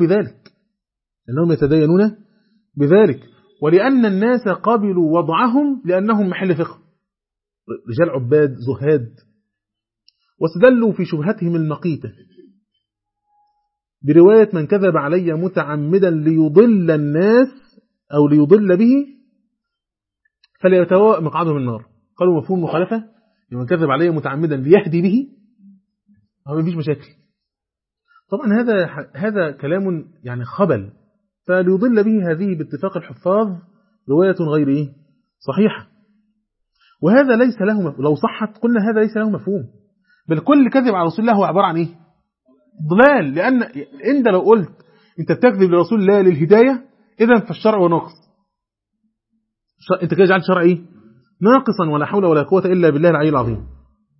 بذلك، ولأن الناس قبلوا وضعهم لأنهم محل فقه، رجال عباد زهاد، واستدلوا في شبهتهم المقيتة برواية من كذب علي متعمدا ليضل الناس أو ليضل به فليتبوأ مقعده من النار. قالوا مفهوم مخالفة، من كذب علي متعمدا ليهدي به ما فيش مشاكل. طبعا هذا كلام يعني خبل، فليضل به هذه باتفاق الحفاظ رواية غير صحيحة، وهذا ليس له لو صحت قلنا هذا ليس له مفهوم، بل كل كذب على رسول الله هو عبارة عن ضلال. لأن انت لو قلت انت بتكذب لرسول الله للهداية إذن فالشرع ناقص، انت كده جعلت شرع ناقصا، ولا حول ولا قوة إلا بالله العلي العظيم.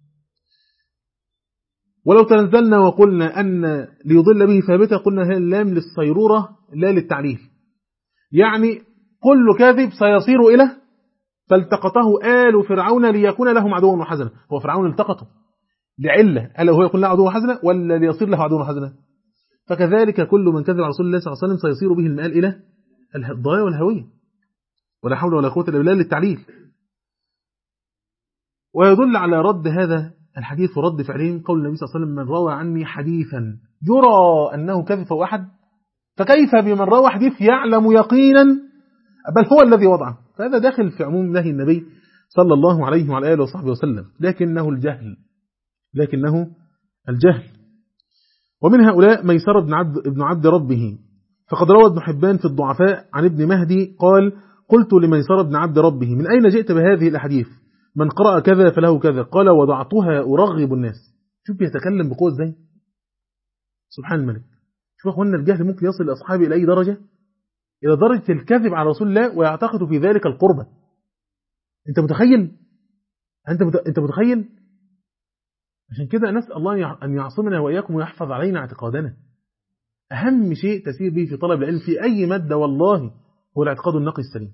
ولو تنزلنا وقلنا أن ليضل به ثابتة قلنا هي اللام للصيرورة لا للتعليل، يعني كل كاذب سيصير إلى فالتقطه آل فرعون ليكون لهم عدوا وحزنا. هو فرعون التقطه لعلة ألا هو يكون له عدوا وحزنا ولا ليصير له عدوا وحزنا؟ فكذلك كل من كذب على رسول الله صلى الله عليه وسلم سيصير به المآل إلى الضلال والهوية، ولا حول ولا قوة إلا بالله للتعليل. ويدل على رد هذا الحديث ورد فعلين قول النبي صلى الله عليه وسلم من روى عني حديثا يرى أنه كذب فهو أحد، فكيف بمن روى حديث يعلم يقينا بل هو الذي وضعه؟ فهذا داخل في عموم نهي النبي صلى الله عليه وعلى آله وصحبه وسلم، لكنه الجهل. ومن هؤلاء ميسر ابن عبد ربه، فقد روى ابن حبان في الضعفاء عن ابن مهدي قال قلت لميسر ابن عبد ربه من أين جئت بهذه الأحاديث؟ من قرأ كذا فله كذا، قال وضعتها أرغب الناس. شوف بيتكلم بقوة ازاي، سبحان الملك. شوف أخوانا الجهل ممكن يصل لأصحابه إلى أي درجة، إلى درجة الكذب على رسول الله ويعتقد في ذلك القربة. أنت متخيل؟ عشان كده نسأل الله أن يعصمنا وإياكم ويحفظ علينا اعتقادنا. أهم شيء تسير به في طلب العلم في أي مادة والله هو الاعتقاد النقي السليم.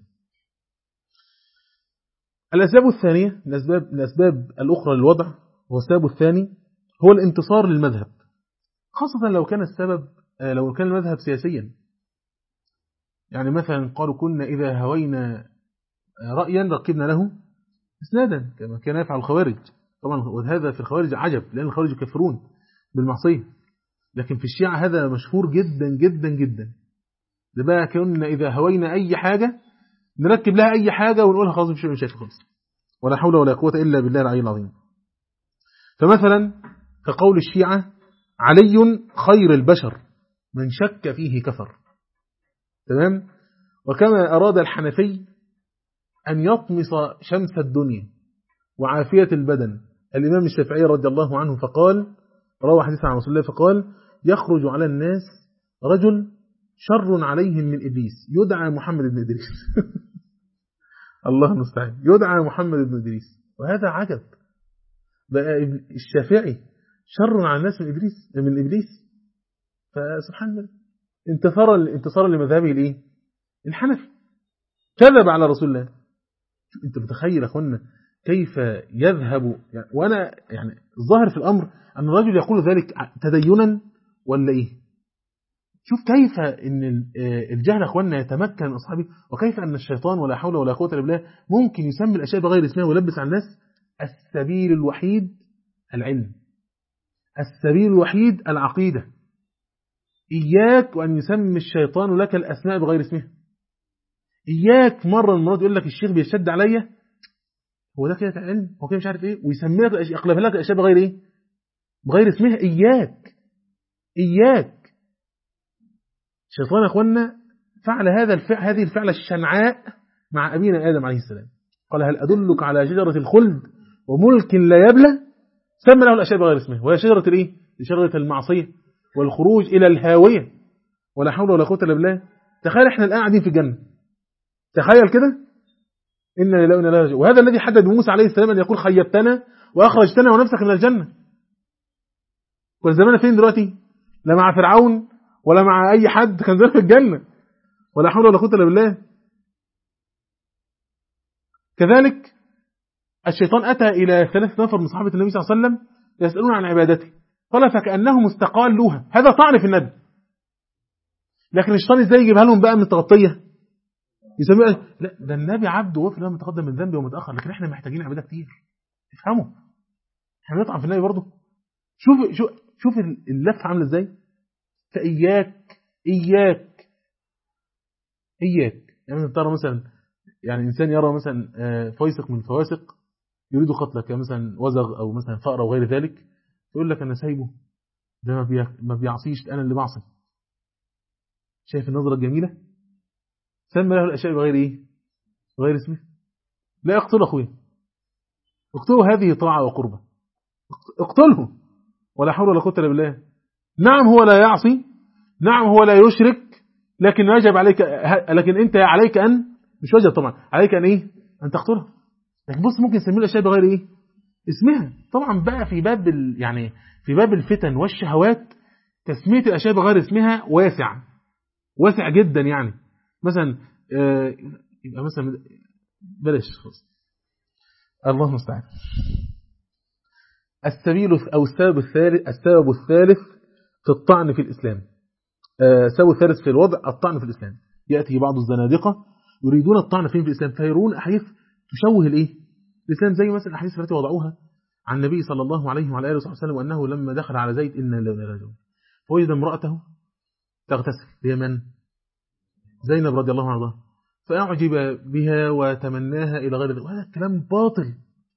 الأسباب الثانية، الأسباب الأخرى للوضع، والسبب الثاني هو الانتصار للمذهب، خاصة لو كان المذهب سياسيا. يعني مثلا قالوا كنا إذا هوينا رأيا ركبنا له إسنادا كما كان يفعل الخوارج. طبعا وهذا في الخوارج عجب، لأن الخوارج يكفرون بالمعصية، لكن في الشيعة هذا مشهور جدا جدا جدا. ده بقى كنا إذا هوينا أي حاجة نركب لها أي حاجة ونقولها خلاص مش مشاكل خالص، ولا حول ولا قوة إلا بالله العلي العظيم. فمثلا كقول الشيعة علي خير البشر من شك فيه كفر، تمام. وكما أراد الحنفي أن يطمس شمس الدنيا وعافية البدن الإمام الشافعي رضي الله عنه فقال، روى حديث عن رسول الله فقال يخرج على الناس رجل شر عليهم من إبليس يدعى محمد بن إدريس الله المستعان، يدعى محمد بن إدريس. وهذا عجب، بقى الشافعي شر على الناس من إبليس. فسبحان الله انتصار لمذهبه الحنفي، كذب على رسول الله. انت متخيل أخونا كيف يذهب يعني، وانا يعني الظاهر في الأمر أن الرجل يقول ذلك تدينا ولا شوف كيف ان الجهل اخواننا يتمكن من اصحابه، وكيف ان الشيطان ولا حول ولا قوه الا بالله ممكن يسمي الاشياء بغير اسمها ويلبس على الناس. السبيل الوحيد العلم، السبيل الوحيد العقيده. اياك وان يسمي الشيطان لك الاسماء بغير اسمها. اياك مره من المرات يقول لك الشيخ بيشد عليا، هو ده كده علم، هو كده مش عارف ويسمي لك يقلب لك الاشياء بغير بغير اسمها. اياك الشيطان يا اخوانا فعل هذه الفعلة الشنعاء مع أبينا آدم عليه السلام. قال هل أدلك على شجرة الخلد وملك لا يبلى، سمى له الأشياء بغير اسمه، وهي شجرة شجرة المعصية والخروج إلى الهاوية. ولا حول ولا قوة إلا بالله. تخيل احنا الآن قاعدين في الجنة، تخيل كده، إن لله وإنا إليه راجعون. وهذا الذي حدد موسى عليه السلام أن يقول خيبتنا وأخرجتنا ونفسك من الجنة. كل زماننا فين دلوقتي؟ لا مع فرعون ولا مع أي حد، كان زمان في الجنة، ولا حول ولا قوة إلا بالله. كذلك الشيطان أتى إلى 3 نفر من صحابة النبي صلى الله عليه وسلم يسألون عن عبادته، قال فكأنهم استقالوها. هذا طعن في النبي، لكن الشيطان ازاي يجيبها لهم بقى من التغطية؟ يسميه لا ده النبي عبد وغفر له ما تقدم من ذنبه ومتأخر، لكن احنا محتاجين عبادة كتير. افهموا، احنا بنطعن في النبي برضه. شوف اللفة عامله ازاي. فإياك يعني ترى مثلا، يعني إنسان يرى مثلا فيسق من الفواسق يريد قتلك، مثلا وزغ أو مثلا فأر أو غير ذلك، يقول لك أنا سايبه ده ما بيعصيش، أنا اللي بعصي. شايف النظرة الجميلة؟ سمى له الأشياء بغير إيه؟ بغير اسمه. لا اقتل أخويا، اقتله، هذه طاعة وقربة، اقتله، ولا حول ولا قوة إلا بالله. نعم هو لا يعصي، نعم هو لا يشرك، لكن واجب عليك، لكن أنت عليك أن، مش واجب طبعا، عليك أن إيه؟ أن تقتله. لكن بص ممكن يسميه الأشياء بغير إيه؟ اسمها. طبعا بقى في باب يعني في باب الفتن والشهوات تسمية الأشياء بغير اسمها واسع جدا. يعني مثلا يبقى مثلا بلاش خلاص، الله المستعان. السبب الثالث في الطعن في الإسلام، السبب الثالث في الوضع الطعن في الإسلام. يأتي بعض الزنادقة يريدون الطعن فيه في الإسلام، فيرون أحاديث تشوه الإسلام، زي مثلا الأحاديث التي وضعوها عن النبي صلى الله عليه وعلى آله وسلم وأنه لما دخل على زيد إن لله وإنا إليه راجعون فوجد امرأته تغتسل، هي من؟ زينب رضي الله عنها، فأعجب بها وتمناها إلى غير ذلك. وهذا الكلام باطل،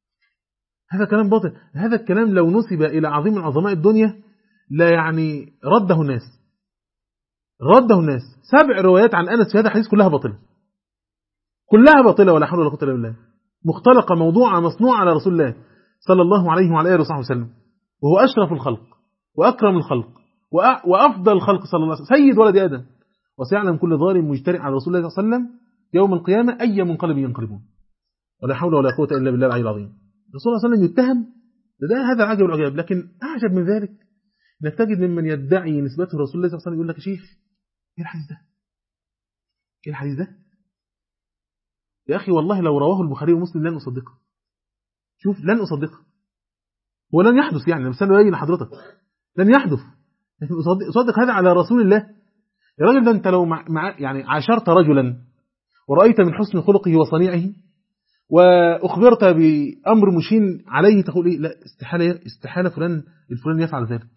هذا الكلام لو نسب إلى عظيم من عظماء الدنيا لا يعني رده الناس. 7 روايات عن أنس في هذا الحديث كلها باطلة، ولا حول ولا قوة إلا بالله، مختلقة موضوعة مصنوعة على رسول الله صلى الله عليه وعلى آله وصحبه وسلم، وهو أشرف الخلق وأكرم الخلق وأفضل الخلق صلى الله عليه وسلم، سيد ولد آدم، وسيعلم كل ظالم مجترئ على رسول الله صلى الله عليه وسلم يوم القيامة أي منقلب ينقلبون، ولا حول ولا قوة إلا بالله العلي العظيم. الرسول صلى الله عليه وسلم يتهم، هذا العجب والعجاب. لكن أعجب من ذلك انك تجد ممن يدعي نسبته لرسول الله صلى الله عليه وسلم يقول لك يا شيخ ايه الحديث ده يا أخي، والله لو رواه البخاري ومسلم لن أصدقه. شوف، لن أصدقه، ولن يحدث. يعني مثلا يبين لحضرتك لن يحدث، لكن أصدق هذا على رسول الله. يا راجل ده أنت لو يعني عاشرت رجلا ورأيت من حسن خلقه وصنيعه وأخبرت بأمر مشين عليه تقول إيه؟ لا، استحالة فلان الفلاني يفعل ذلك،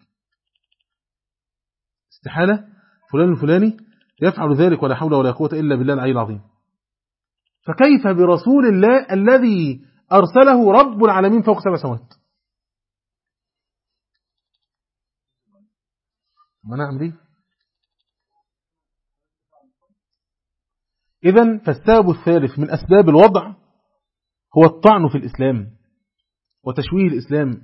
استحالة فلان الفلاني يفعل ذلك، ولا حول ولا قوة إلا بالله العلي العظيم. فكيف برسول الله الذي أرسله رب العالمين فوق 7 سماوات؟ ما نعمل ايه؟ إذن فالسبب الثالث من أسباب الوضع هو الطعن في الإسلام وتشويه الإسلام.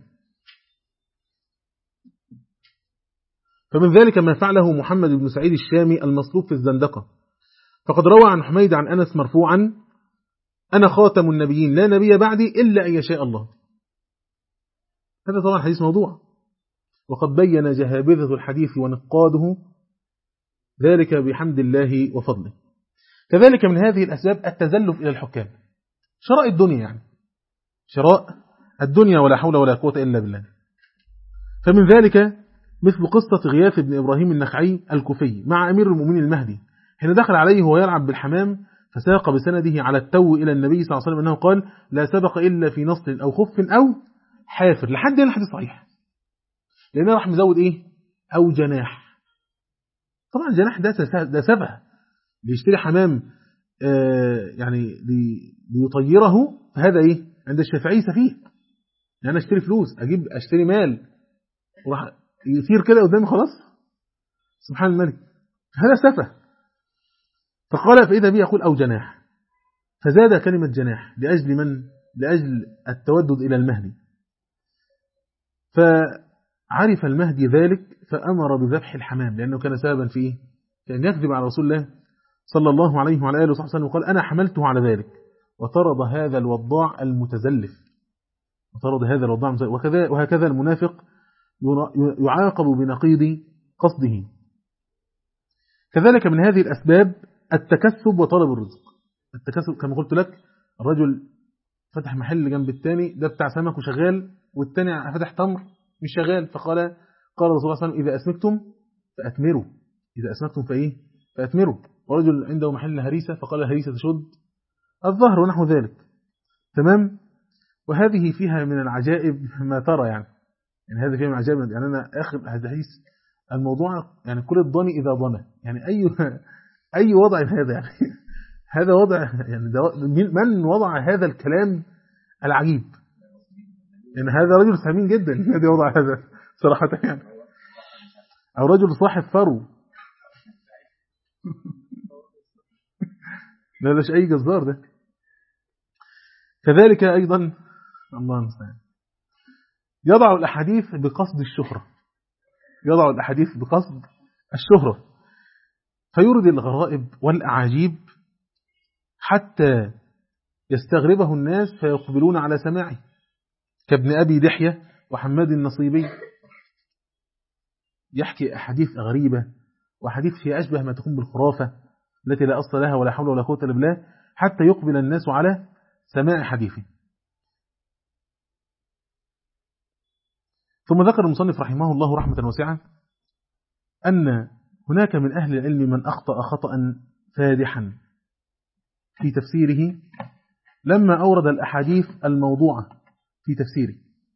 فمن ذلك ما فعله محمد بن سعيد الشامي المصلوب في الزندقة، فقد روى عن حميد عن أنس مرفوعا: أنا خاتم النبيين لا نبي بعدي إلا أن يشاء الله. هذا طبعا حديث موضوع، وقد بين جهابذة الحديث ونقاده ذلك بحمد الله وفضله. كذلك من هذه الأسباب التزلف إلى الحكام، شراء الدنيا، يعني شراء الدنيا، ولا حول ولا قوة إلا بالله. فمن ذلك مثل قصة غياث بن إبراهيم النخعي الكوفي مع أمير المؤمنين المهدي حين دخل عليه وهو يلعب بالحمام، فساق بسنده على التو إلى النبي صلى الله عليه وسلم أنه قال: لا سبق إلا في نصل أو خف أو حافر، لحد هنا الحديث صحيح، لأنه راح مزود إيه؟ أو جناح. طبعا الجناح ده سبه ليشتري حمام يعني ليطيره، فهذا إيه؟ عند الشافعي سفيه، يعني أنا أشتري فلوس، أشتري مال وراح يطير كده قدامي خلاص، سبحان الملك، هذا سفه. فقال فإذا بي يقول أو جناح، فزاد كلمة جناح لأجل من؟ لأجل التودد إلى المهدي. فعرف المهدي ذلك فأمر بذبح الحمام، لأنه كان سببا في كأن يكذب على رسول الله صلى الله عليه وعلى آله وصحبه وسلم وقال أنا حملته على ذلك، وطرد هذا الوضاع المتزلف، وهكذا المنافق يعاقب بنقيض قصده. كذلك من هذه الأسباب التكسب وطلب الرزق. التكسب كما قلت لك، الرجل فتح محل جنب الثاني، ده بتاع سمك وشغال، والثاني فتح تمر مش شغال، قال رسول الله صلى الله عليه وسلم إذا أسمكتم فأثمروا، إذا أسمكتم فأثمروا. ورجل عنده محل هريسة فقال الهريسة تشد الظهر ونحو ذلك. تمام. وهذه فيها من العجائب ما ترى، يعني هذا فيها من العجائب. يعني أنا آخر حديث الموضوع، يعني كل الضاني إذا ضنى، يعني أي وضع هذا، يعني هذا وضع، يعني من وضع هذا الكلام العجيب؟ يعني هذا رجل سمين جدا الذي وضع هذا صراحة، يعني أو رجل صاحب فرو لا ده أي جزار ده. كذلك أيضا الله المستعان يضع الأحاديث بقصد الشهرة، يضع الأحاديث بقصد الشهرة، فيورد الغرائب والأعاجيب حتى يستغربه الناس فيقبلون على سماعه، كابن أبي دحية وحماد النصيبي، يحكي أحاديث غريبة وحديث في أشبه ما تكون بالخرافة التي لا أصل لها ولا حول ولا قوة إلا بالله، حتى يقبل الناس على سماع حديثه. ثم ذكر المصنف رحمه الله رحمة واسعة أن هناك من أهل العلم من أخطأ خطأ فادحا في تفسيره لما أورد الأحاديث الموضوعة في تفسيره.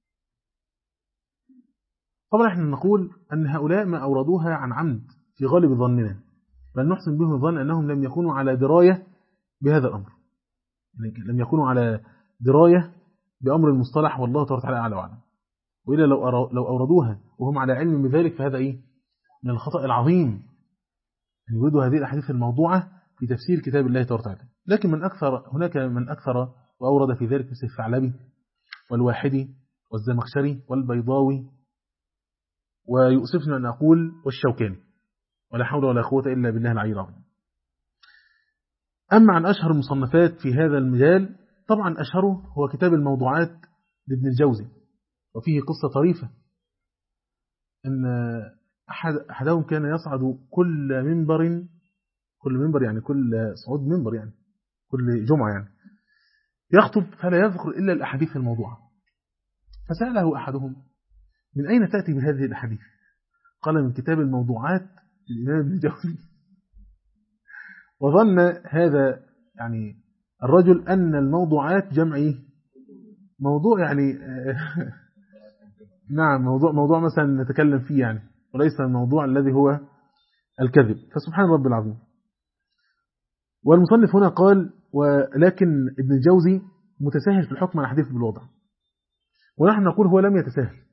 طبعا احنا نقول أن هؤلاء ما أوردوها عن عمد في غالب ظننا، بل نحسن بهم الظن أنهم لم يكونوا على دراية بهذا الأمر، لم يكونوا على دراية بأمر المصطلح، والله تعالى أعلى وأعلم. وإلا لو أوردوها وهم على علم بذلك فهذا من الخطأ العظيم أن يوردوا هذه الأحاديث الموضوعة في تفسير كتاب الله تعالى. لكن هناك من أكثر وأورد في ذلك مثل الثعلبي والواحدي والزمخشري والبيضاوي، ويؤسفنا أن أقول والشوكاني، ولا حول ولا قوة إلا بالله العلي العظيم. أما عن أشهر المصنفات في هذا المجال، طبعا أشهره هو كتاب الموضوعات لابن الجوزي، وفيه قصة طريفة أن أحدهم كان يصعد كل منبر يعني كل صعود منبر، يعني كل جمعة يعني يخطب فلا يذكر إلا الأحاديث الموضوعة. فسأله أحدهم من أين تأتي بهذه الأحاديث؟ قال من كتاب الموضوعات للإمام ابن الجوزي. وظن هذا يعني الرجل أن الموضوعات جمع موضوع، يعني نعم موضوع مثلا نتكلم فيه يعني، وليس الموضوع الذي هو الكذب. فسبحان رب العظيم. والمصنف هنا قال ولكن ابن الجوزي متساهل في الحكم على الحديث بالوضع، ونحن نقول هو لم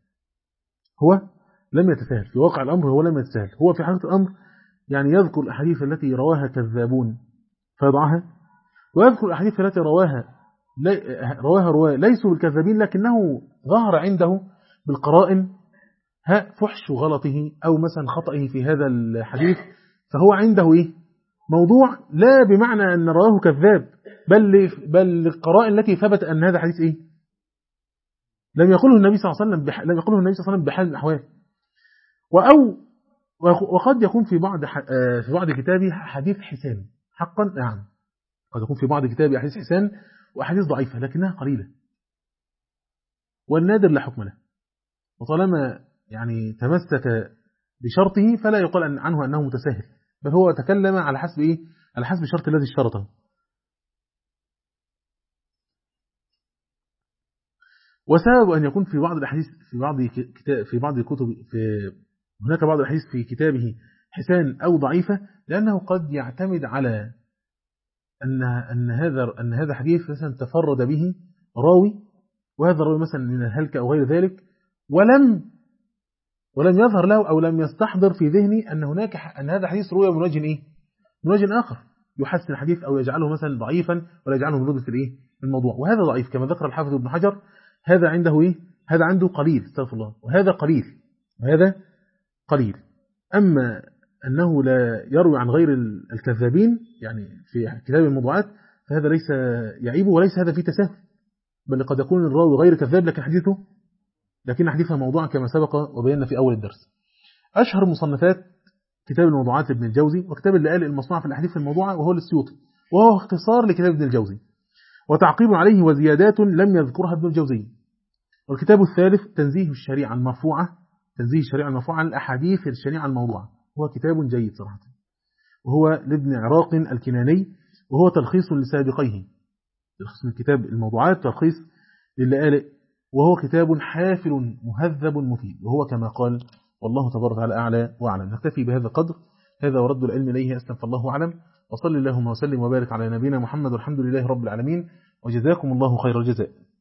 يتساهل في واقع الأمر، هو لم يتساهل. هو في حقيقة الأمر يعني يذكر الأحاديث التي رواها كذابون فيضعها، ويذكر الأحاديث التي رواها رواه ليسوا بالكذابين، لكنه ظهر عنده بالقرائن فحش غلطه أو مثلا خطئه في هذا الحديث، فهو عنده موضوع، لا بمعنى أن رواه كذاب، بل القرائن التي ثبت أن هذا حديث لم يقله النبي صلى الله عليه وسلم بحال من الأحوال. وقد يكون في بعض كتابه حديث حسان حقا، نعم قد يكون في بعض كتابه حديث حسان وأحاديث ضعيفة لكنها قليلة، والنادر لا حكم له. وطالما يعني تمسك بشرطه فلا يقال عنه أنه متساهل، بل هو تكلم على حسب على حسب الشرط الذي اشترطه. وسبب أن يكون في بعض الأحاديث في بعض الكتب هناك بعض الأحاديث في كتابه حسان أو ضعيفة، لأنه قد يعتمد على أن هذا حديث مثلا تفرد به راوي، وهذا الراوي مثلا من الهلكة أو غير ذلك، ولم يظهر له أو لم يستحضر في ذهني أن هذا حديث روي من وجه آخر يحسن الحديث أو يجعله مثلا ضعيفا ولا يجعله من في الموضوع. وهذا ضعيف كما ذكر الحافظ ابن حجر، هذا عنده هذا عنده قليل، استغفر الله، وهذا قليل. أما أنه لا يروي عن غير الكذابين يعني في كتاب الموضوعات، فهذا ليس يعيبه وليس هذا فيه تساهل، بل قد يكون الراوي غير كذاب لكن حديثه موضوعا كما سبق وبينا في أول الدرس. أشهر مصنفات كتاب الموضوعات لابن الجوزي وكتاب اللآلئ المصنوع في الأحاديث الموضوعة وهو السيوطي، وهو اختصار لكتاب ابن الجوزي وتعقيب عليه وزيادات لم يذكرها ابن الجوزي. والكتاب الثالث تنزيه الشريعة المرفوعة عن الأحاديث الشريعة الموضوعة، هو كتاب جيد صراحة، وهو لابن عراق الكناني، وهو تلخيص لسابقيه، تلخيص من كتاب الموضوعات تلخيص للآلئ، وهو كتاب حافل مهذب مفيد، وهو كما قال والله تبارك وتعالى أعلى وأعلم. نكتفي بهذا القدر، هذا ورد العلم إليه أسلم، فالله أعلم، وصل اللهم وسلم وبارك على نبينا محمد والحمد لله رب العالمين، وجزاكم الله خير الجزاء.